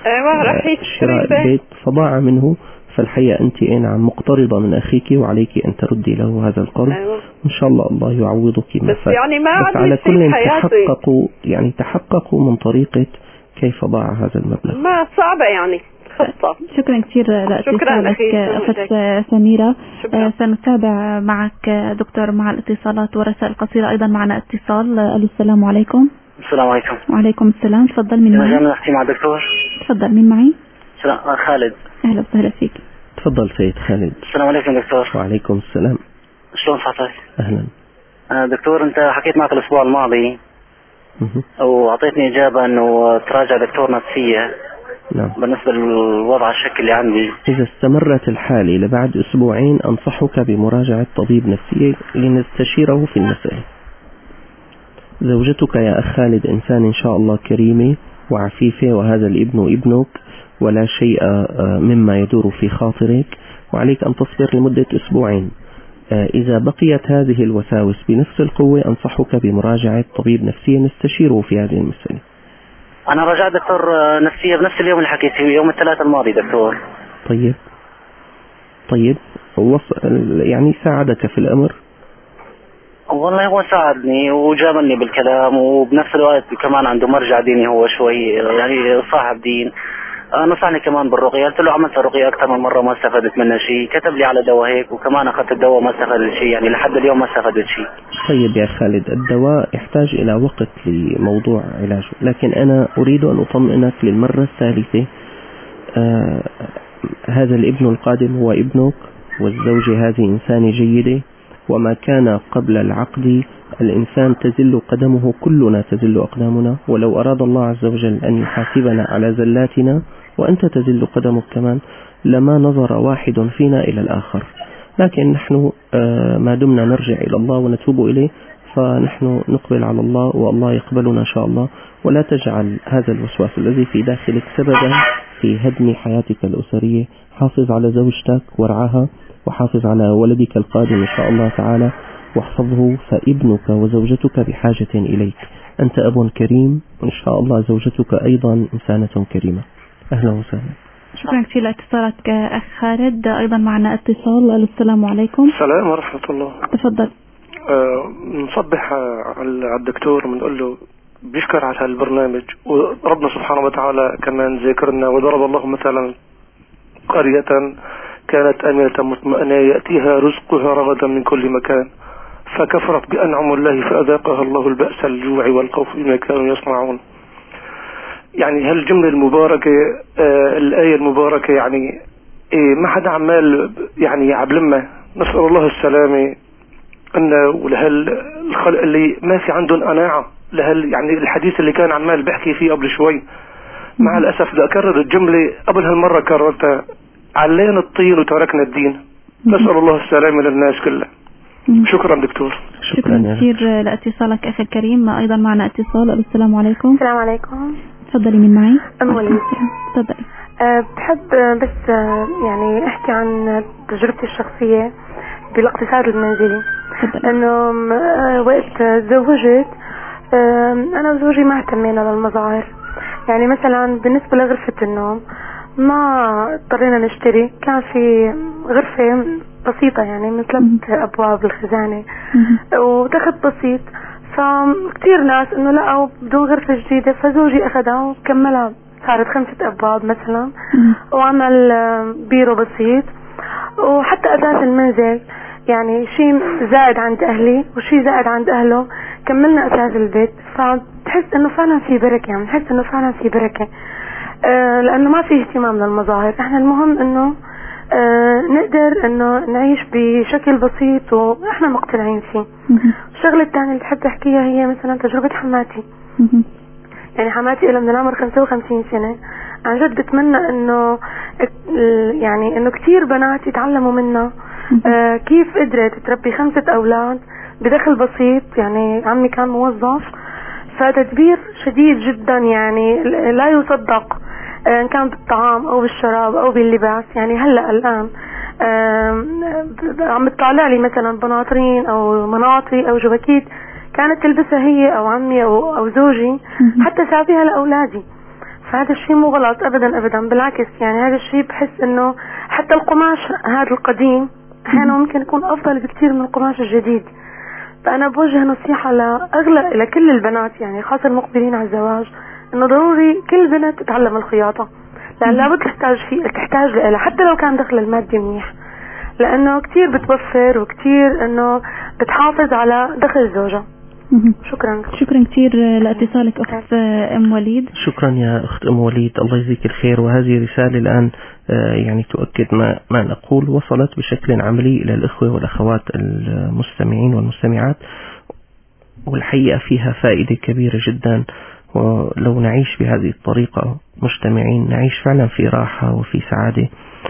لشراء البيت فضاع منه، فالحقيقة أنت نعم مقترضة من أخيك وعليك أن تردي له هذا القرض.
أيوة.
إن شاء الله يعوضك
بس يعني ما
بس على كل تحققوا من طريقة كيف ضاع هذا المبلغ.
ما صعبة يعني.
شكرا كثير لاتصالك أخت سميرة. سنتابع معك دكتور مع الاتصالات ورسائل قصيرة. أيضا معنا اتصال. السلام عليكم.
السلام عليكم.
وعليكم السلام. تفضل. مين معي؟
أنا أحكي مع الدكتور.
تفضل. مين معي؟
خالد.
أهلا وسهلا فيك.
تفضل سيد خالد.
السلام عليكم دكتور.
وعليكم السلام.
شلون صحتك؟
أهلا.
دكتور أنت حكيت معك الأسبوع الماضي وأعطيتني إجابة أنه تراجع دكتور نفسية.
نعم.
بالنسبة للوضع الشكل اللي عندي،
إذا استمرت الحالة لبعد أسبوعين أنصحك بمراجعة طبيب نفسي لنستشيره في المسألة. زوجتك يا أخ خالد إنسان إن شاء الله كريمة وعفيفة، وهذا الابن ابنك ولا شيء مما يدور في خاطرك، وعليك أن تصبر لمدة أسبوعين. إذا بقيت هذه الوساوس بنفس القوة أنصحك بمراجعة طبيب نفسي نستشيره في هذه المسألة.
أنا رجعت دكتور نفسية بنفس اليوم اللي حكيت فيه، يوم الثلاثاء الماضي دكتور.
طيب يعني ساعدك في الأمر؟
والله هو ساعدني وجاملني بالكلام، وبنفس الوقت كمان عنده مرجع ديني، هو شوي يعني صاحب دين. نصحني كمان بالرقية، قلت له عملت الرقية أكثر من مرة ما استفدت منها شيء، كتب لي على دواء هيك وكمان أخذت الدواء ما استفدت شيء، يعني لحد اليوم ما استفدت شيء. طيب
يا خالد، الدواء يحتاج إلى وقت لموضوع علاجه، لكن أنا أريد أن أطمئنك للمرة الثالثة. هذا الابن القادم هو ابنك، والزوجة هذه إنسانة جيدة، وما كان قبل العقد الإنسان تزل قدمه، كلنا تزل أقدامنا، ولو أراد الله عز وجل أن يحاسبنا على زلاتنا وأنت تزل قدمك كمان لما نظر واحد فينا إلى الآخر. لكن نحن ما دمنا نرجع إلى الله ونتوب إليه فنحن نقبل على الله والله يقبلنا إن شاء الله. ولا تجعل هذا الوسواس الذي في داخلك سببا في هدم حياتك الأسرية. حافظ على زوجتك وارعاها، وحافظ على ولدك القادم إن شاء الله تعالى واحفظه، فابنك وزوجتك بحاجة إليك. أنت أب كريم، وإن شاء الله زوجتك أيضا إنسانة كريمة. أهلا وسهلا.
شكرا كثير لاتصالك أخ خالد. أيضا معنا اتصال. السلام عليكم.
السلام ورحمة الله.
تفضل.
نصبح على الدكتور ونقول له بيشكر على هالبرنامج، وربنا سبحانه وتعالى كمان ذكرنا وضرب الله مثلا قرية كانت آمنة مطمئنة يأتيها رزقها رغدا من كل مكان فكفرت بأنعم الله فأذاقها الله البأس الجوع والخوف بما كانوا يصنعون. يعني هالجملة المباركة الآية المباركة يعني ما حدا عمال يعني يعبلمها. نسأل الله السلامة أن ولهالخلق اللي ما في عندهم قناعة يعني الحديث اللي كان عمال بحكي فيه قبل شوي. مع الأسف بدي أكرر الجملة قبل هالمرة كررتها، علينا الطين وتركنا الدين. نسأل الله السلامة للناس كلها. شكرا دكتور.
شكرا كثير لاتصالك أخي الكريم. أيضا معنا اتصال. السلام عليكم.
السلام عليكم.
تفضلي من معي.
أم وليد.
تفضلي.
بحب بس يعني أحكي عن تجربتي الشخصية بالاقتصاد المنزلي. أنه وقت تزوجت أنا وزوجي ما اهتمينا للمظاهر. يعني مثلا بالنسبة لغرفة النوم ما اضطرينا نشتري، كان في غرفة بسيطة يعني من 3 أبواب الخزانة ودخل بسيط، فكتير ناس انه لقوا بدون غرفة جديدة فزوجي اخذها وكملها، صارت 5 أبواب مثلا، وعمل بيرو بسيط. وحتى أساس المنزل يعني شيء زائد عند أهلي وشيء زائد عند أهله، كملنا أساس البيت. فتحس انه فعلا في بركة، يعني نحس انه فعلا في بركة لأنه ما في اهتمام للمظاهر. احنا المهم انه نقدر انه نعيش بشكل بسيط واحنا مقتنعين فيه. الشغلة الثانية اللي بحب احكيها هي مثلا تجربة حماتي. يعني حماتي لها من العمر 55 سنة، عن جد بتمنى انه يعني انه كتير بنات يتعلموا منها كيف قدرت تربي 5 أولاد بدخل بسيط. يعني عمي كان موظف، فتدبير شديد جدا يعني لا يصدق، إن كان بالطعام أو بالشراب أو باللباس. يعني هلأ الآن عم تطالع لي مثلا بناطرين أو مناطي أو جواكيت كانت تلبسها هي أو عمي أو زوجي، حتى ساعتها لأولادي. فهذا الشيء مو غلط أبدا أبدا، بالعكس. يعني هذا الشيء بحس إنه حتى القماش هذا القديم أحيانا ممكن يكون أفضل بكثير من القماش الجديد. فأنا بوجه نصيحة لكل البنات، يعني خاصة المقبلين على الزواج، إنه ضروري كل بنت تتعلم الخياطة، لأن لابد تحتاج لها حتى لو كان دخل المادي منيح، لأنه كتير بتوفر وكتير إنه بتحافظ على دخل زوجها. شكرا
كثير لاتصالك أخت أم وليد.
شكرا يا أخت أم وليد، الله يجزيك الخير. وهذه رسالة الآن يعني تؤكد ما نقول، وصلت بشكل عملي إلى الإخوة والأخوات المستمعين والمستمعات، والحقيقة فيها فائدة كبيرة جدا. ولو نعيش بهذه الطريقة مجتمعين نعيش فعلا في راحة وفي سعادة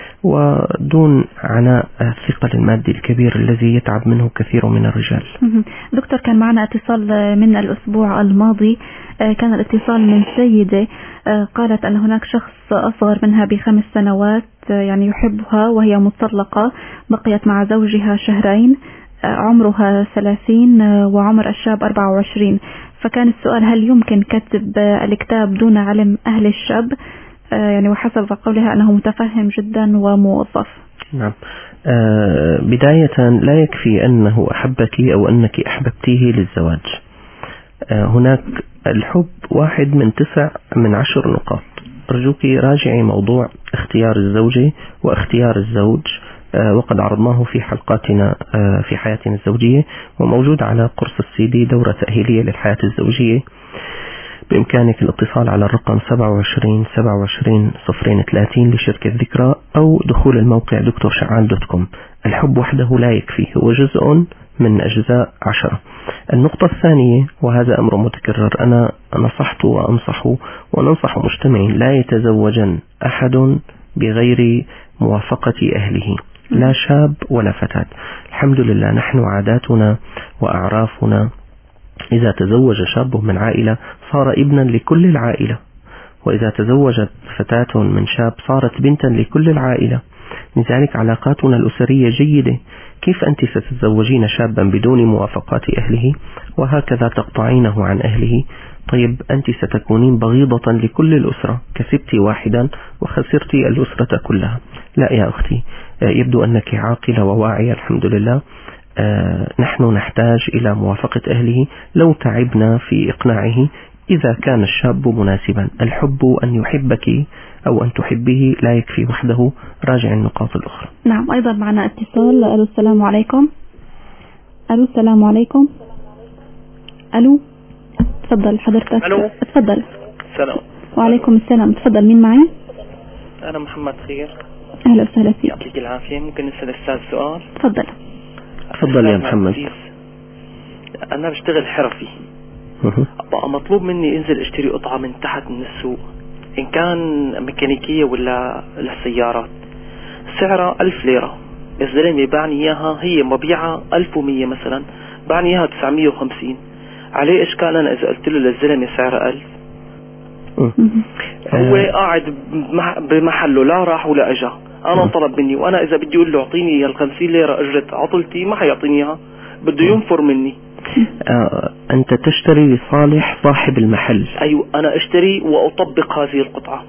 ودون عناء الثقل المادي الكبير الذي يتعب منه كثير من الرجال.
دكتور، كان معنا اتصال من الأسبوع الماضي، كان الاتصال من سيدة قالت أن هناك شخص أصغر منها ب5 سنوات يعني يحبها وهي مطلقة، بقيت مع زوجها 2 شهرين، عمرها 30 وعمر الشاب 24. فكان السؤال هل يمكن كتب الكتاب دون علم أهل الشاب؟ يعني وحسب قولها أنه متفهم جدا وموظف.
نعم. بداية لا يكفي أنه أحبك أو أنك أحببتيه للزواج. هناك الحب 1 من 9 من 10 نقاط. أرجوك راجعي موضوع اختيار الزوجة واختيار الزوج، وقد عرضناه في حلقاتنا في حياتنا الزوجية، وموجود على قرص السيدي دورة تأهيلية للحياة الزوجية. بإمكانك الاتصال على الرقم 27 27 030 لشركة ذكرى، أو دخول الموقع دكتورشعال.com. الحب وحده لا يكفي، هو جزء من أجزاء 10. النقطة الثانية، وهذا أمر متكرر، أنا نصحت وأنصح وننصح مجتمعين: لا يتزوجن أحد بغير موافقة أهله، لا شاب ولا فتاة. الحمد لله نحن عاداتنا وأعرافنا إذا تزوج شاب من عائلة صار ابنا لكل العائلة، وإذا تزوجت فتاة من شاب صارت بنتا لكل العائلة. لذلك علاقاتنا الأسرية جيدة. كيف أنت ستتزوجين شابا بدون موافقات أهله وهكذا تقطعينه عن أهله؟ طيب أنت ستكونين بغيضة لكل الأسرة، كسبت واحدا وخسرت الأسرة كلها. لا يا أختي، يبدو أنك عاقلة وواعية الحمد لله. نحن نحتاج إلى موافقة أهله لو تعبنا في إقناعه إذا كان الشاب مناسبا. الحب أن يحبك أو أن تحبه لا يكفي وحده، راجع النقاط الأخرى.
نعم، أيضا معنا اتصال. ألو السلام عليكم. ألو السلام عليكم. ألو تفضل حضرتك.
ألو
تفضل.
السلام.
وعليكم السلام. تفضل، مين معي؟
أنا محمد خير.
أهلا وسهلا فيك.
يعطيك العافية. ممكن نسأل الأستاذ سؤال؟
تفضل.
تفضل يا محمد.
أنا بشتغل حرفي، بقى مطلوب مني انزل اشتري قطعة من تحت من السوق، إن كان ميكانيكية ولا للسيارات، سعرها 1000 ليرة. الزلمة باعني إياها، هي مبيعة 1100 مثلا، باعني إياها 950. عليه إشكال أنا إذا قلت له للزلمة سعرها 1000؟ هو قاعد بمحله، لا راح ولا أجا. أنا طلب مني، وأنا إذا بدي أقول له أعطيني 50 ليرة أجرة عطلتي ما حيعطيني إياها، بده ينفر مني.
أنت تشتري لصالح صاحب المحل.
أيوة، أنا أشتري وأطبق هذه القطعة.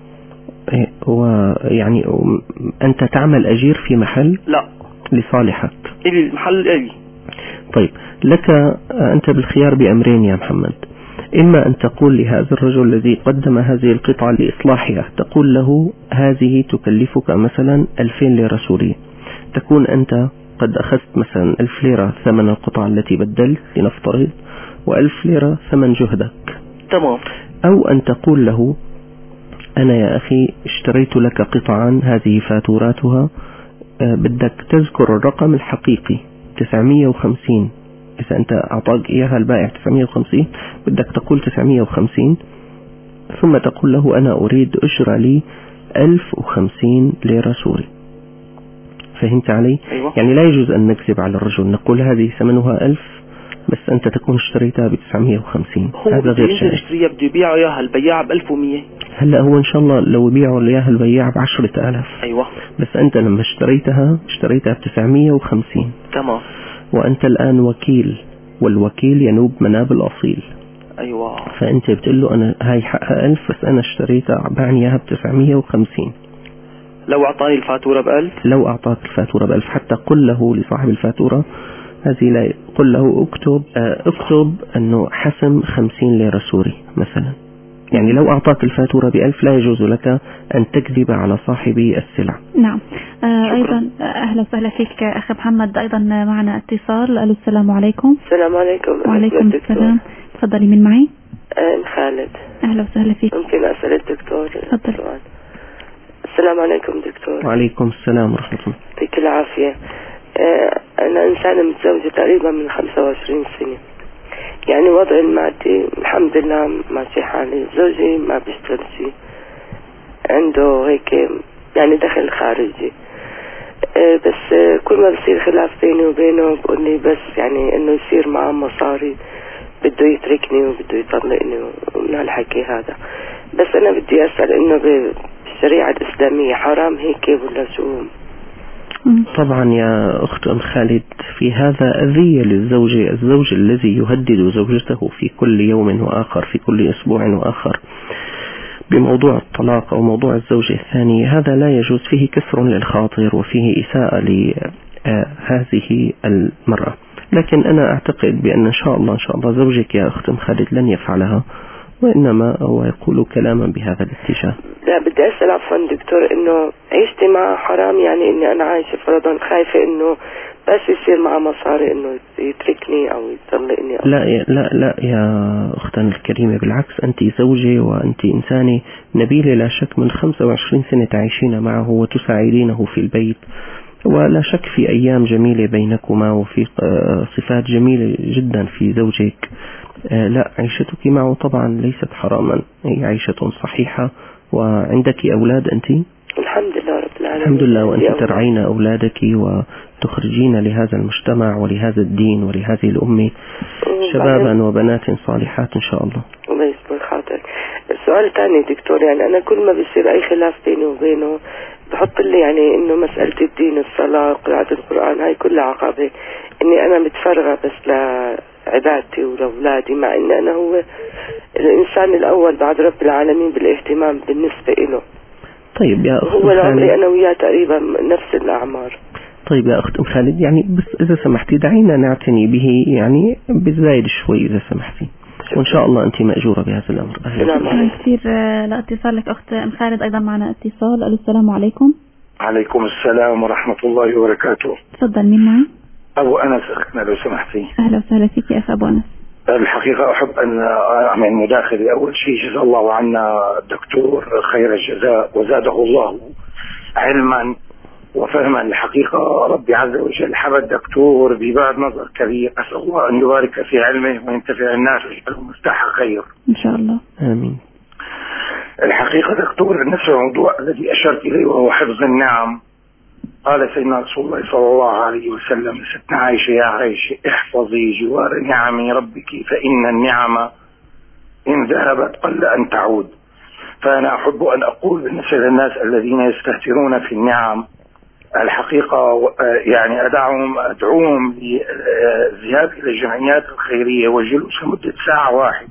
يعني أنت تعمل أجير في محل؟
لا،
لصالحك.
إلي المحل إلي.
طيب، لك أنت بالخيار بأمرين يا محمد. إما أن تقول لهذا الرجل الذي قدم هذه القطعة لإصلاحها، تقول له هذه تكلفك مثلا 2000 ليرة سورية، تكون أنت قد أخذت مثلا 1000 ليرة ثمن القطعة التي بدلت لنفترض، و1000 ليرة ثمن جهدك.
تمام.
أو أن تقول له أنا يا أخي اشتريت لك قطعا، هذه فاتوراتها، بدك تذكر الرقم الحقيقي 950. إذا أنت أعطاك إياها البائع 950، بدك تقول 950، ثم تقول له أنا أريد أجرة لي 1050 ليرة سوري. فهمت علي؟
أيوة.
يعني لا يجوز أن نكذب على الرجل، نقول هذه ثمنها 1000 بس أنت تكون اشتريتها ب950. هذا غير شيء.
اشتريها بده يبيعها إياها البياع ب1100.
هلا هو إن شاء الله لو يبيعوا إياها البياع ب10,000.
أيوة.
بس أنت لما اشتريتها ب950.
تمام.
وأنت الآن وكيل، والوكيل ينوب مناب الأصيل.
أيوة.
فأنت بتقول له أنا هاي حقها 1000 بس أنا اشتريتها باعني إياها ب950.
لو أعطاني الفاتورة ب1000؟
لو أعطاك الفاتورة ب1000 حتى قل له لصاحب الفاتورة هذه، لا قل له اكتب أنه حسم 50 ليرة سوري مثلا. يعني لو أعطاك الفاتورة ب1000 لا يجوز لك أن تكذب على صاحب السلع.
نعم. أيضا أهلا وسهلا فيك أخي محمد. أيضا معنا اتصال. ألو السلام عليكم.
السلام عليكم.
وعليكم السلام. تفضلي، من معي؟
خالد.
أهلا وسهلا فيك.
ممكن أسأل الدكتور
تفضل.
سؤال؟ السلام عليكم دكتور.
وعليكم السلام ورحمة الله.
يعطيك العافية. أنا إنسانة متزوجة تقريبا من 25 سنة، يعني وضعي المادي الحمد لله ماشي حالي. زوجي ما بيشتغل شيء، عنده هيك يعني دخل خارجي، بس كل ما بصير خلاف بيني وبينه بقول لي بس يعني إنه يصير معه مصاري بده يتركني وبده يطلقني ومن هالحكي هذا. بس أنا بدي أسأل إنه بالشريعة الإسلامية حرام هيك ولا شو؟
طبعا يا أخت أم خالد، في هذا أذية للزوج. الزوج الذي يهدد زوجته في كل يوم وآخر، في كل أسبوع وآخر، بموضوع الطلاق أو موضوع الزوج الثاني، هذا لا يجوز. فيه كسر للخاطر وفيه إساءة لهذه المرأة. لكن أنا أعتقد بأن إن شاء الله زوجك يا أخت أم خالد لن يفعلها، وإنما هو يقول كلاما بهذا الاتجاه.
لا، بدي أسأل عفوا دكتور، إنه عيشتي معه حرام؟ يعني إني أنا عايشة فرضا خايفة إنه بس يصير معه مصاري إنه يتركني أو يطلقني أو
لا يا أختنا الكريمة، بالعكس أنت زوجة وأنت إنسانة نبيلة لا شك. من 25 سنة تعيشين معه وتساعدينه في البيت، ولا شك في أيام جميلة بينكما وفي صفات جميلة جدا في زوجك. لا، عيشتك معه طبعا ليست حراما، هي عيشة صحيحة. وعندك أولاد أنت؟
الحمد لله رب العالمين.
الحمد لله. وأنت ترعين أولادك وتخرجين لهذا المجتمع ولهذا الدين ولهذه الأمة شبابا وبنات صالحات إن شاء الله.
الله يسبر خاطرك. السؤال الثاني دكتور، يعني أنا كل ما بيصير أي خلاف بيني وبينه بحط لي يعني إنه مسألة الدين، الصلاة، قراءة القرآن، هاي كلها عقبة إني أنا متفرغة بس لعبادتي ولأولادي، مع إن أنا هو الإنسان الأول بعد رب العالمين بالاهتمام بالنسبة إله.
طيب يا أخت
هو العمري أنا وياه تقريبا نفس الأعمار.
طيب يا أخت أم خالد، يعني بس إذا سمحتي دعينا نعتني به يعني بالزايد شوي إذا سمحتي، وإن شاء الله أنت مأجورة بهذا الأمر.
شكرا كثير لاتصالك أخت أم خالد. أيضا معنا اتصال. السلام عليكم.
عليكم السلام ورحمة الله وبركاته.
تفضل، مين معي؟
أبو أنس أختنا لو سمحتي.
أهلا وسهلا فيك يا أخ أبو أنس.
الحقيقة أحب أن أعمل مداخلة. أول شيء جزا الله عنا الدكتور خير الجزاء وزاده الله علما وفهما. الحقيقة ربي عز وجل حب الدكتور ببعد نظر كبير. أسأل الله أن يبارك في علمه وينتفع الناس ويجعله مفتاح خير
إن شاء الله.
آمين.
الحقيقة دكتور نفس الموضوع الذي أشرت إليه وهو حفظ النعم. قال سيدنا رسول الله صلى الله عليه وسلم ستنا عائشة يا عائشة احفظي جوار نعم ربك فإن النعم إن ذهبت قل أن تعود. فأنا أحب أن أقول بالنسبة للناس الذين يستهترون في النعم، الحقيقة يعني أدعوهم للذهاب إلى الجمعيات الخيرية والجلوس لمدة ساعة واحدة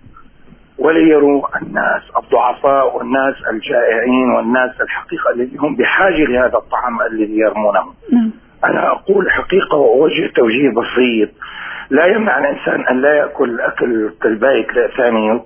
وليروا الناس الضعفاء والناس الجائعين والناس الحقيقة الذين هم بحاجة لهذا الطعام الذي يرمونه. أنا أقول حقيقة وأوجه توجيه بسيط. لا يمنع الإنسان أن لا يأكل أكل البايك ثاني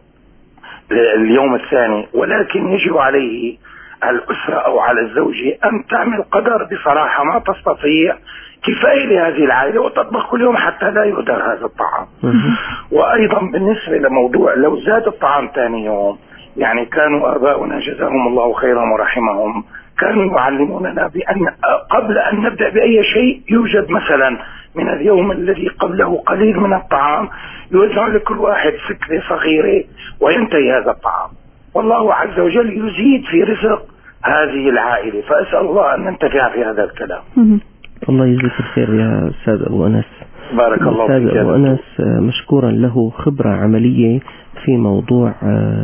اليوم الثاني، ولكن يجب عليه الأسرة أو على الزوجة أن تعمل قدر بصراحة ما تستطيع كفاية لهذه العائلة وتطبخ كل يوم حتى لا يهدر هذا الطعام. وأيضا بالنسبة لموضوع لو زاد الطعام ثاني يوم، يعني كانوا آباؤنا جزاهم الله خيرا ورحمهم كانوا يعلموننا بأن قبل أن نبدأ بأي شيء يوجد مثلا من اليوم الذي قبله قليل من الطعام يوزع لكل واحد سكرة صغيرة وينتهي هذا الطعام. والله عز وجل يزيد في رزق هذه العائلة. فأسأل الله أن ننتفع في هذا الكلام.
الله يجزيك الخير يا أستاذ أبو أنس.
بارك الله فيك.
أستاذ أبو أنس مشكورا له خبرة عملية في موضوع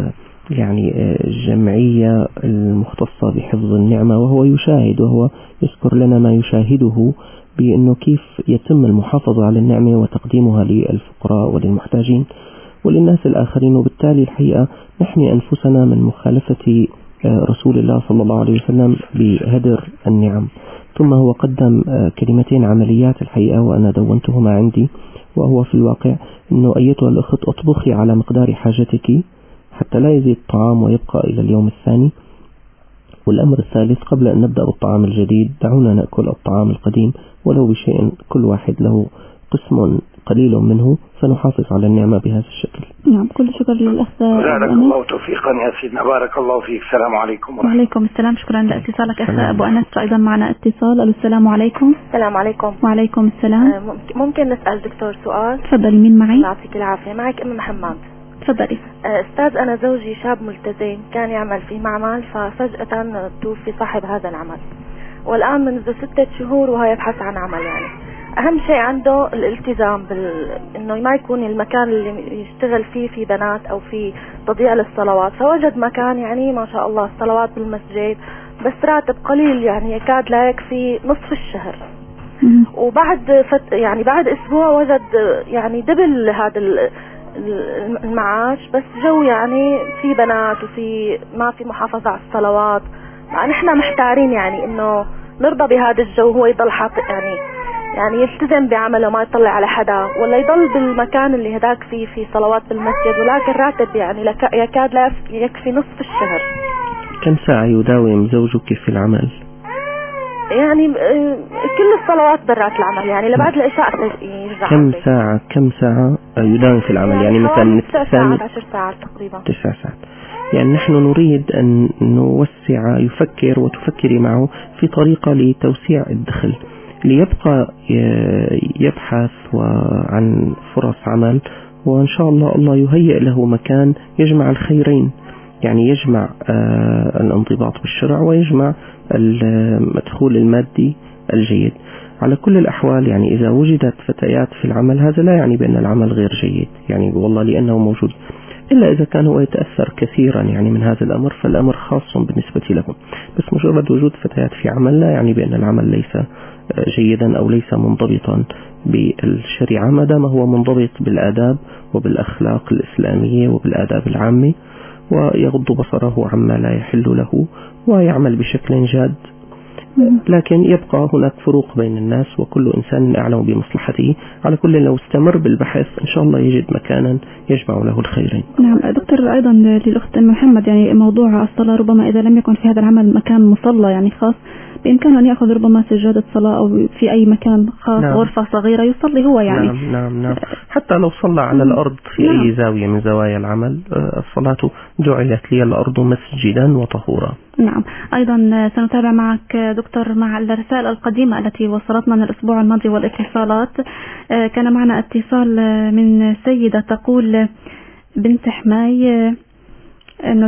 يعني الجمعية المختصة بحفظ النعمة، وهو يشاهد وهو يذكر لنا ما يشاهده بأنه كيف يتم المحافظة على النعمة وتقديمها للفقراء وللمحتاجين وللناس الآخرين. وبالتالي الحقيقة نحمي أنفسنا من مخالفة رسول الله صلى الله عليه وسلم بهدر النعم. ثم هو قدم كلمتين عمليات الحقيقة وأنا دونتهما عندي، وهو في الواقع أنه أيتها الأخت أطبخي على مقدار حاجتك حتى لا يزيد الطعام ويبقى إلى اليوم الثاني. والأمر الثالث قبل أن نبدأ بالطعام الجديد دعونا نأكل الطعام القديم ولو بشيء كل واحد له قسم قليل منه فنحافظ على النعمة بهذا الشكل.
نعم، كل شكر للأخ.
بارك الله توفيقا يا سيدنا. بارك الله فيك. السلام عليكم ورحمة الله.
وعليكم السلام. شكرا لاتصالك أخ أبو أنس. أيضا معنا اتصال. السلام عليكم.
السلام عليكم.
وعليكم السلام.
ممكن نسأل دكتور سؤال؟
تفضلي، مين معي؟
الله يعطيك العافية. معك أم محمد.
تفضلي.
أستاذ، أنا زوجي شاب ملتزم كان يعمل في معمل، ففجأة توفي صاحب هذا العمل، والآن منذ 6 شهور وهو يبحث عن عمل. يعني أهم شيء عنده الالتزام إنه ما يكون المكان اللي يشتغل فيه في بنات أو في تضييع للصلوات. فوجد مكان يعني ما شاء الله الصلوات بالمسجد، بس راتب قليل يعني يكاد لا يكفي نصف الشهر. وبعد يعني بعد أسبوع وجد يعني دبل هذا المعاش، بس جو يعني في بنات وفي ما في محافظة على الصلوات. نحن محتارين يعني إنه نرضى بهذا الجو، هو يضل حاطط يعني يلتزم بعمله وما يطلع على حدا، ولا يضل بالمكان اللي هداك فيه في صلوات بالمسجد ولكن راتب يعني يكاد لا يكفي نصف الشهر.
كم ساعة يداوم زوجك في العمل؟
يعني كل الصلوات برات العمل، يعني لبعد العشاء يرجع.
كم ساعة يداوم في العمل؟ يعني مثلا
9 ساعات 10 ساعات تقريبا.
9 ساعات. يعني نحن نريد أن نوسع، يفكر وتفكري معه في طريقة لتوسيع الدخل ليبقى يبحث عن فرص عمل، وإن شاء الله يهيئ له مكان يجمع الخيرين، يعني يجمع الانضباط بالشرع ويجمع المدخول المادي الجيد. على كل الأحوال يعني إذا وجدت فتيات في العمل هذا لا يعني بأن العمل غير جيد، يعني والله لأنه موجود، إلا إذا كان هو يتأثر كثيرا يعني من هذا الأمر فالأمر خاص بالنسبة لهم. بس مجرد وجود فتيات في عمل لا يعني بأن العمل ليس جيدا أو ليس منضبطا بالشريعة، ما دام هو منضبط بالآداب وبالأخلاق الإسلامية وبالآداب العامة، ويغض بصره عما لا يحل له ويعمل بشكل جاد. لكن يبقى هناك فروق بين الناس وكل إنسان أعلم بمصلحته. على كل لو استمر بالبحث إن شاء الله يجد مكانا يجمع له الخيرين.
نعم دكتور، أيضا للأخت محمد يعني موضوع الصلاة، ربما إذا لم يكن في هذا العمل مكان مصلى يعني خاص، بإمكانه أن يأخذ ربما سجادة صلاة أو في أي مكان خاص. نعم. غرفة صغيرة يصلي هو يعني.
نعم. حتى لو صلى على الأرض في نعم. أي زاوية من زوايا العمل، الصلاة جعلت لي الأرض مسجدا وطهورا.
نعم. أيضا سنتابع معك دكتور مع الرسائل القديمة التي وصلتنا من الأسبوع الماضي والاتصالات. كان معنا اتصال من سيدة تقول بنت حماي أنه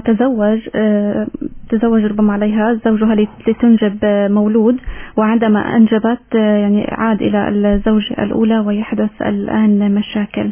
تزوج ربما عليها زوجها لتنجب مولود، وعندما أنجبت يعني عاد إلى الزوجة الأولى ويحدث الآن مشاكل.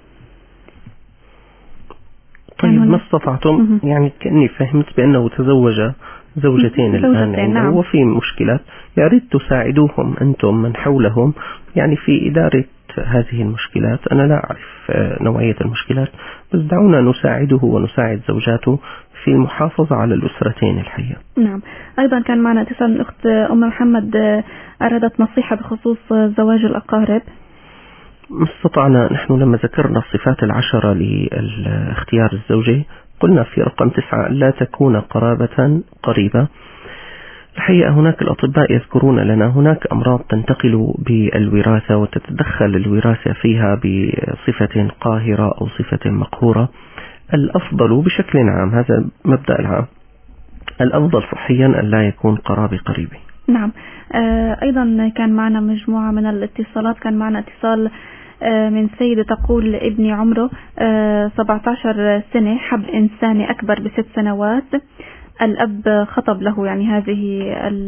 طيب ما استطعتم يعني كأني فهمت بأنه تزوج زوجتين الآن عنده. نعم. وفي مشكلات، يا ريت تساعدوهم أنتم من حولهم يعني في إدارة هذه المشكلات. أنا لا أعرف نوعية المشكلات، بس دعونا نساعده ونساعد زوجاته في المحافظة على الأسرتين الحية.
نعم. أيضا كان معنا اتصال من أخت أم محمد أرادت نصيحة بخصوص زواج الأقارب.
استطعنا نحن لما ذكرنا الصفات 10 لاختيار الزوجة قلنا في رقم 9 لا تكون قرابة قريبة. الحقيقة هناك الأطباء يذكرون لنا هناك أمراض تنتقل بالوراثة وتتدخل الوراثة فيها بصفة قاهرة أو صفة مقهورة. الأفضل بشكل عام، هذا مبدأ العام، الأفضل صحيا أن لا يكون قرابي قريبي.
نعم. أيضا كان معنا مجموعة من الاتصالات. كان معنا اتصال من سيدة تقول ابني عمره 17 سنة، حب إنسان أكبر ب6 سنوات. الأب خطب له يعني هذه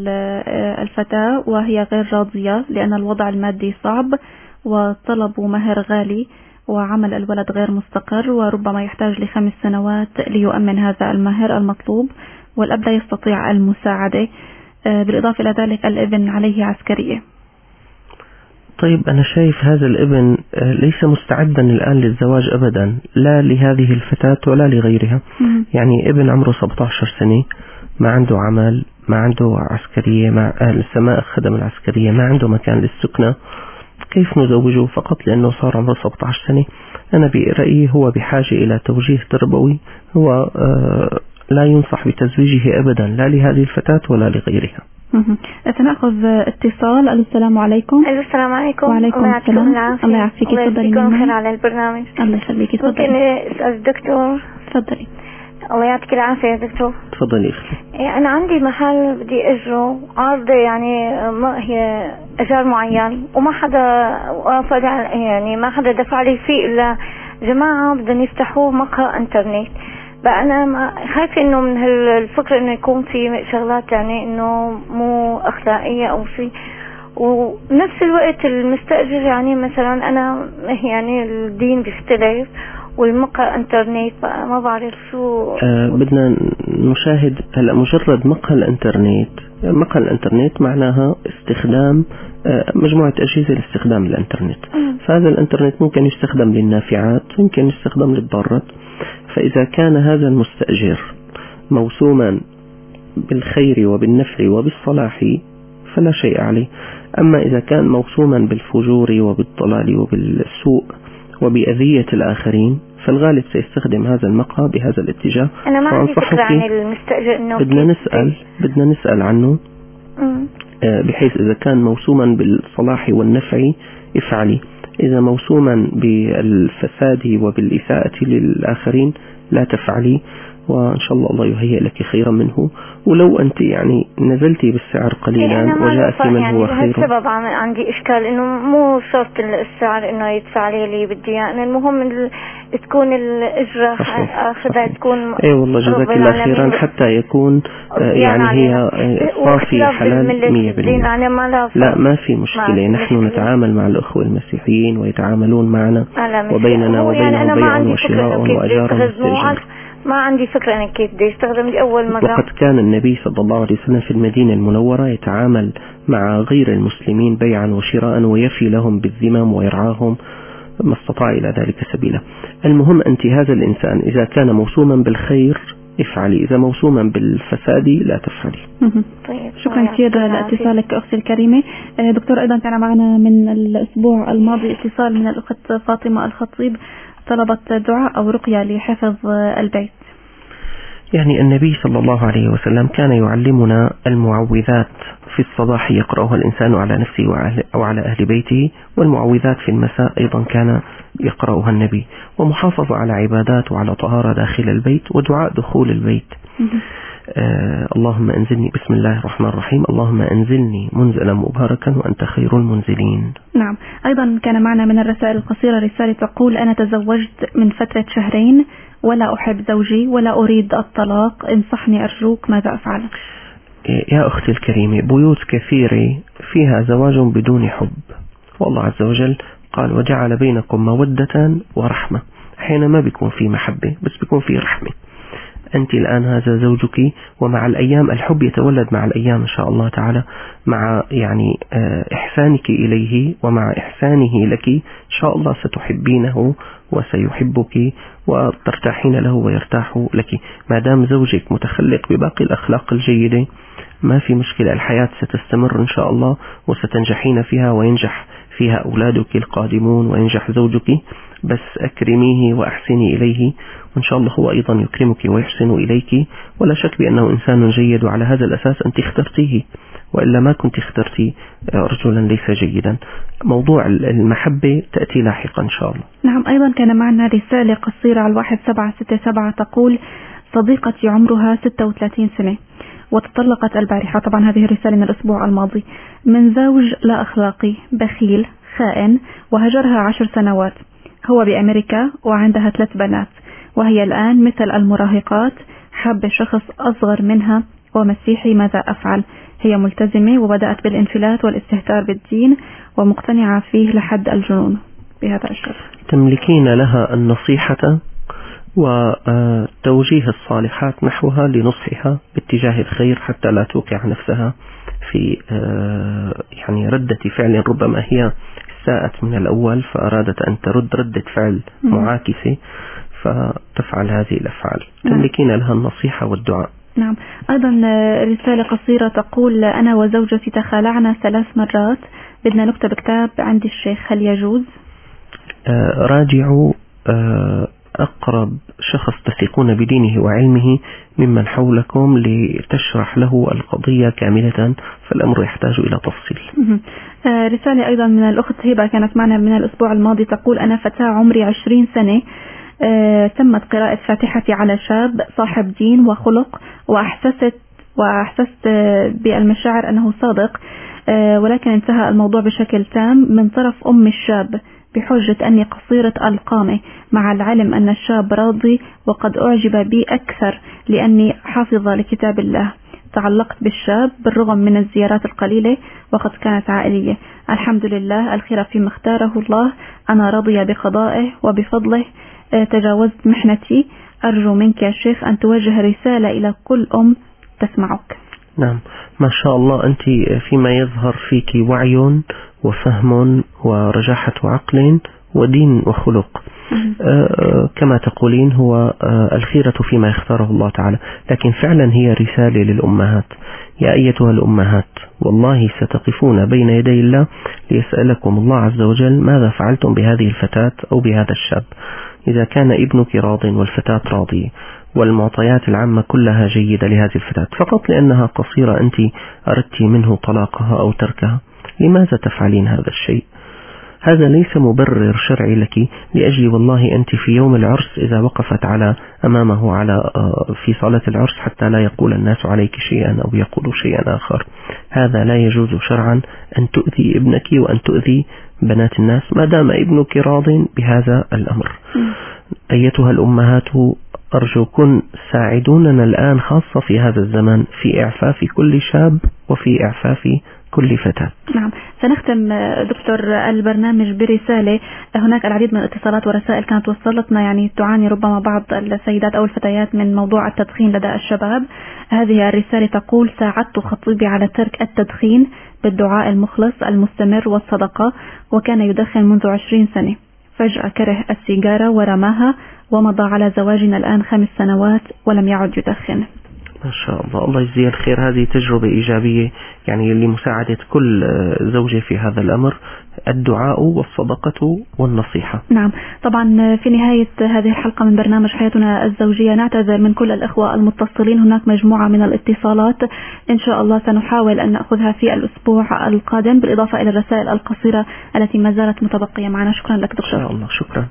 الفتاة وهي غير راضية لأن الوضع المادي صعب، وطلبوا مهر غالي، وعمل الولد غير مستقر وربما يحتاج ل5 سنوات ليؤمن هذا المهر المطلوب، والأب لا يستطيع المساعدة. بالإضافة إلى ذلك الابن عليه عسكرية.
طيب أنا شايف هذا الابن ليس مستعدا الآن للزواج أبدا، لا لهذه الفتاة ولا لغيرها. يعني ابن عمره 17 سنة، ما عنده عمل، ما عنده عسكرية، لسه ما أخذ من العسكرية، ما عنده مكان للسكنة. كيف نزوجه فقط لأنه صار عمره 17 سنة؟ أنا برأيي هو بحاجة إلى توجيه تربوي. هو لا ينصح بتزويجه أبدا، لا لهذه الفتاة ولا لغيرها.
سنأخذ اتصال. السلام عليكم.
السلام عليكم.
وعليكم السلام. الله يعافيك. تفضلي.
الله خير على البرنامج.
الله يخليكي. تفضلي.
ممكن أسأل الدكتور؟
تفضلي.
الله يعطيك العافية يا دكتور.
تفضلي اختي.
أنا عندي محل بدي أجره، عارضة يعني ما هي أجار معين، وما حدا وافق يعني ما حدا دفع لي فيه إلا جماعة بدهم يفتحوا مقهى انترنت. بقى أنا خايفة إنه من هالفكرة إنه يكون في شغلات يعني إنه مو أخلاقية أو شيء، ونفس الوقت المستأجر يعني مثلا أنا يعني الدين بيختلف والمقهى انترنت، بقى ما بعرف شو.
بدنا نشاهد هلا مجرد مقهى الانترنت. مقهى الانترنت معناها استخدام مجموعة أجهزة لاستخدام الانترنت. فهذا الانترنت ممكن يستخدم للنافعات، ممكن يستخدم للضارات. فإذا كان هذا المستأجر موسوما بالخير وبالنفع وبالصلاح فلا شيء عليه. أما إذا كان موسوما بالفجور وبالضلال وبالسوء وبأذية الآخرين فالغالب سيستخدم هذا المقهى بهذا الاتجاه.
أنا ما عندي فكرة عن المستأجر إنه
بدنا نسأل عنه بحيث إذا كان موسوما بالصلاح والنفع افعلي، إذا موسوما بالفساد وبالإساءة للآخرين لا تفعلي، وإن شاء الله يهيئ لك خيرا منه. ولو أنت يعني نزلتي بالسعر قليلا وجاءت من هو خير.
السبب عندي إشكال إنه مو شرط السعر إنه يدفع لي بدي يعني، المهم تكون الإجرة أخذها تكون.
أي والله جزاك الله خيرا حتى يكون يعني هي صافي حلال 100%. لا ما في مشكلة، نحن نتعامل مع الأخوة المسيحيين ويتعاملون معنا وبيننا وبينهم بيع وشراء وأجار واستئجار.
ما عندي فكرة أنا كيف بدي أستخدم لأول مرة.
وقد كان النبي صلى الله عليه وسلم في المدينة المنورة يتعامل مع غير المسلمين بيعا وشراء ويفي لهم بالذمم ويرعاهم ما استطاع إلى ذلك سبيلا. المهم أنت هذا الإنسان إذا كان موسوما بالخير افعلي، إذا موسوما بالفساد لا تفعلي.
طيب شكرا كثير لاتصالك أختي الكريمة. دكتور أيضا كان معنا من الأسبوع الماضي اتصال من الأخت فاطمة الخطيب، طلبت دعاء أو رقية لحفظ البيت.
يعني النبي صلى الله عليه وسلم كان يعلمنا المعوذات في الصباح يقرأها الإنسان على نفسه وعلى أهل بيته، والمعوذات في المساء أيضا كان يقرأها النبي، ومحافظة على عبادات وعلى طهارة داخل البيت، ودعاء دخول البيت. اللهم أنزلني، بسم الله الرحمن الرحيم، اللهم أنزلني منزلا مباركا وأنت خير المنزلين.
نعم. أيضا كان معنا من الرسائل القصيرة رسالة تقول: أنا تزوجت من فترة شهرين ولا أحب زوجي ولا أريد الطلاق، انصحني أرجوك، ماذا أفعل؟
يا أختي الكريمة، بيوت كثيرة فيها زواج بدون حب، والله عز وجل قال: وجعل بينكم مودة ورحمة. أحيانا ما بيكون في محبة بس بيكون في رحمة. أنت الآن هذا زوجك، ومع الأيام الحب يتولد مع الأيام إن شاء الله تعالى، مع يعني إحسانك إليه ومع إحسانه لك إن شاء الله ستحبينه وسيحبك وترتاحين له ويرتاح لك. ما دام زوجك متخلق بباقي الأخلاق الجيدة ما في مشكلة، الحياة ستستمر إن شاء الله وستنجحين فيها وينجح فيها أولادك القادمون وينجح زوجك، بس أكرميه وأحسني إليه وإن شاء الله هو أيضا يكرمك ويحسن إليك. ولا شك بأنه إنسان جيد، وعلى هذا الأساس أنت اخترتيه، وإلا ما كنت اخترتي رجلا ليس جيدا. موضوع المحبة تأتي لاحقا إن شاء الله.
نعم. أيضا كان معنا رسالة قصيرة على 1767 تقول: صديقتي عمرها 36 سنة وتطلقت البارحة، طبعا هذه الرسالة من الأسبوع الماضي، من زوج لا أخلاقي بخيل خائن، وهجرها 10 سنوات. هو بأمريكا وعندها 3 بنات، وهي الآن مثل المراهقات، حابة شخص أصغر منها ومسيحي، ماذا أفعل؟ هي ملتزمة وبدأت بالانفلات والاستهتار بالدين ومقتنعة فيه لحد الجنون بهذا الشر.
تملكين لها النصيحة وتوجيه الصالحات نحوها لنصحها باتجاه الخير حتى لا توقع نفسها في يعني ردة فعل ربما هي ساءت من الأول فأرادت أن ترد ردة فعل معاكسة فتفعل هذه الأفعال. تملكين لها النصيحة والدعاء.
نعم. أيضا رسالة قصيرة تقول: أنا وزوجتي تخالعنا 3 مرات، بدنا نكتب كتاب عند الشيخ، هل يجوز؟
راجعوا أقرب شخص تثقون بدينه وعلمه ممن حولكم لتشرح له القضية كاملة، فالأمر يحتاج إلى تفصيل.
رسالة أيضا من الأخت هبة كانت معنا من الأسبوع الماضي تقول: أنا فتاة عمري 20 سنة، تمت قراءة فاتحتي على شاب صاحب دين وخلق، وأحسست بالمشاعر أنه صادق، ولكن انتهى الموضوع بشكل تام من طرف أم الشاب بحجة أني قصيرة القامة، مع العلم أن الشاب راضي وقد أعجب بي أكثر لأني حافظة لكتاب الله. تعلقت بالشاب بالرغم من الزيارات القليلة وقد كانت عائلية. الحمد لله، الخير فيما اختاره الله، أنا راضية بقضائه وبفضله، تجاوزت محنتي. أرجو منك يا شيخ أن توجه رسالة إلى كل أم تسمعك.
نعم، ما شاء الله، أنت فيما يظهر فيك وعي وفهم ورجاحة عقل ودين وخلق. كما تقولين هو الخيرة فيما يختاره الله تعالى، لكن فعلا هي رسالة للأمهات. يا أيتها الأمهات، والله ستقفون بين يدي الله ليسألكم الله عز وجل ماذا فعلتم بهذه الفتاة أو بهذا الشاب. إذا كان ابنك راض والفتاة راضية والمعطيات العامة كلها جيدة لهذه الفتاة، فقط لأنها قصيرة أنت أردت منه طلاقها أو تركها، لماذا تفعلين هذا الشيء؟ هذا ليس مبرر شرعي لك، لأجل والله أنت في يوم العرس إذا وقفت أمامه في صلاة العرس حتى لا يقول الناس عليك شيئا أو يقولوا شيئا آخر. هذا لا يجوز شرعا أن تؤذي ابنك وأن تؤذي بنات الناس ما دام ابنك راض بهذا الأمر. أيتها الأمهات، أرجوكن ساعدوننا الآن خاصة في هذا الزمان في إعفاف كل شاب وفي إعفاف كل فتاة.
نعم، سنختم دكتور البرنامج برسالة. هناك العديد من الاتصالات ورسائل كانت وصلتنا، يعني تعاني ربما بعض السيدات أو الفتيات من موضوع التدخين لدى الشباب. هذه الرسالة تقول: ساعدت خطيبي على ترك التدخين بالدعاء المخلص المستمر والصدقة، وكان يدخن منذ 20 سنة، فجأة كره السيجارة ورماها، ومضى على زواجنا الآن 5 سنوات ولم يعد يدخن.
ما شاء الله، الله يجزيه الخير. هذه تجربة إيجابية يعني لمساعدة كل زوجة في هذا الأمر، الدعاء والصدقة والنصيحة.
نعم، طبعا في نهاية هذه الحلقة من برنامج حياتنا الزوجية نعتذر من كل الإخوة المتصلين. هناك مجموعة من الاتصالات إن شاء الله سنحاول أن نأخذها في الأسبوع القادم، بالإضافة إلى الرسائل القصيرة التي ما زالت متبقية معنا. شكرا لك دكتور.
إن شاء الله، شكرا.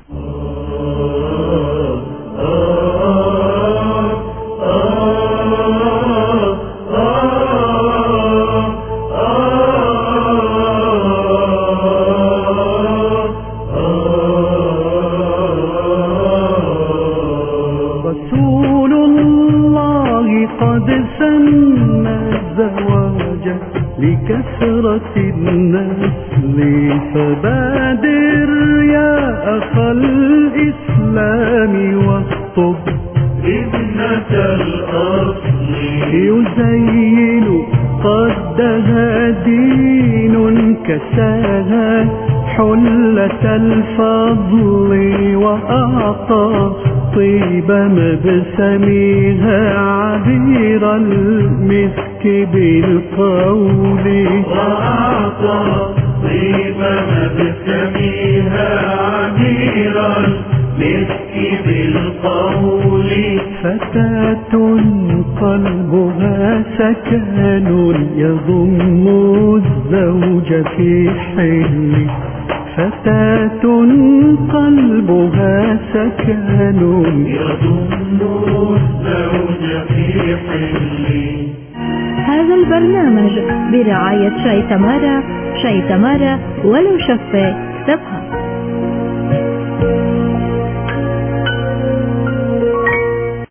رسول الله قد سن الزواج لكثرة النسل، فبادر يا أخ الإسلام واخطب ابنة الأصل، يزين قدها دين كساها حلة الفضل، وأعطى طيب مبسمها عبير المسك بالقول، وأعطى طيب مبسمها عبير المسك بالقول. فتاة قلبها سكن يضم الزوج في حل، فتاة قلبها سكن يضم الزوج في حل.
هذا البرنامج برعاية شاي تمارا، شاي تمارا ولو شفة سبها.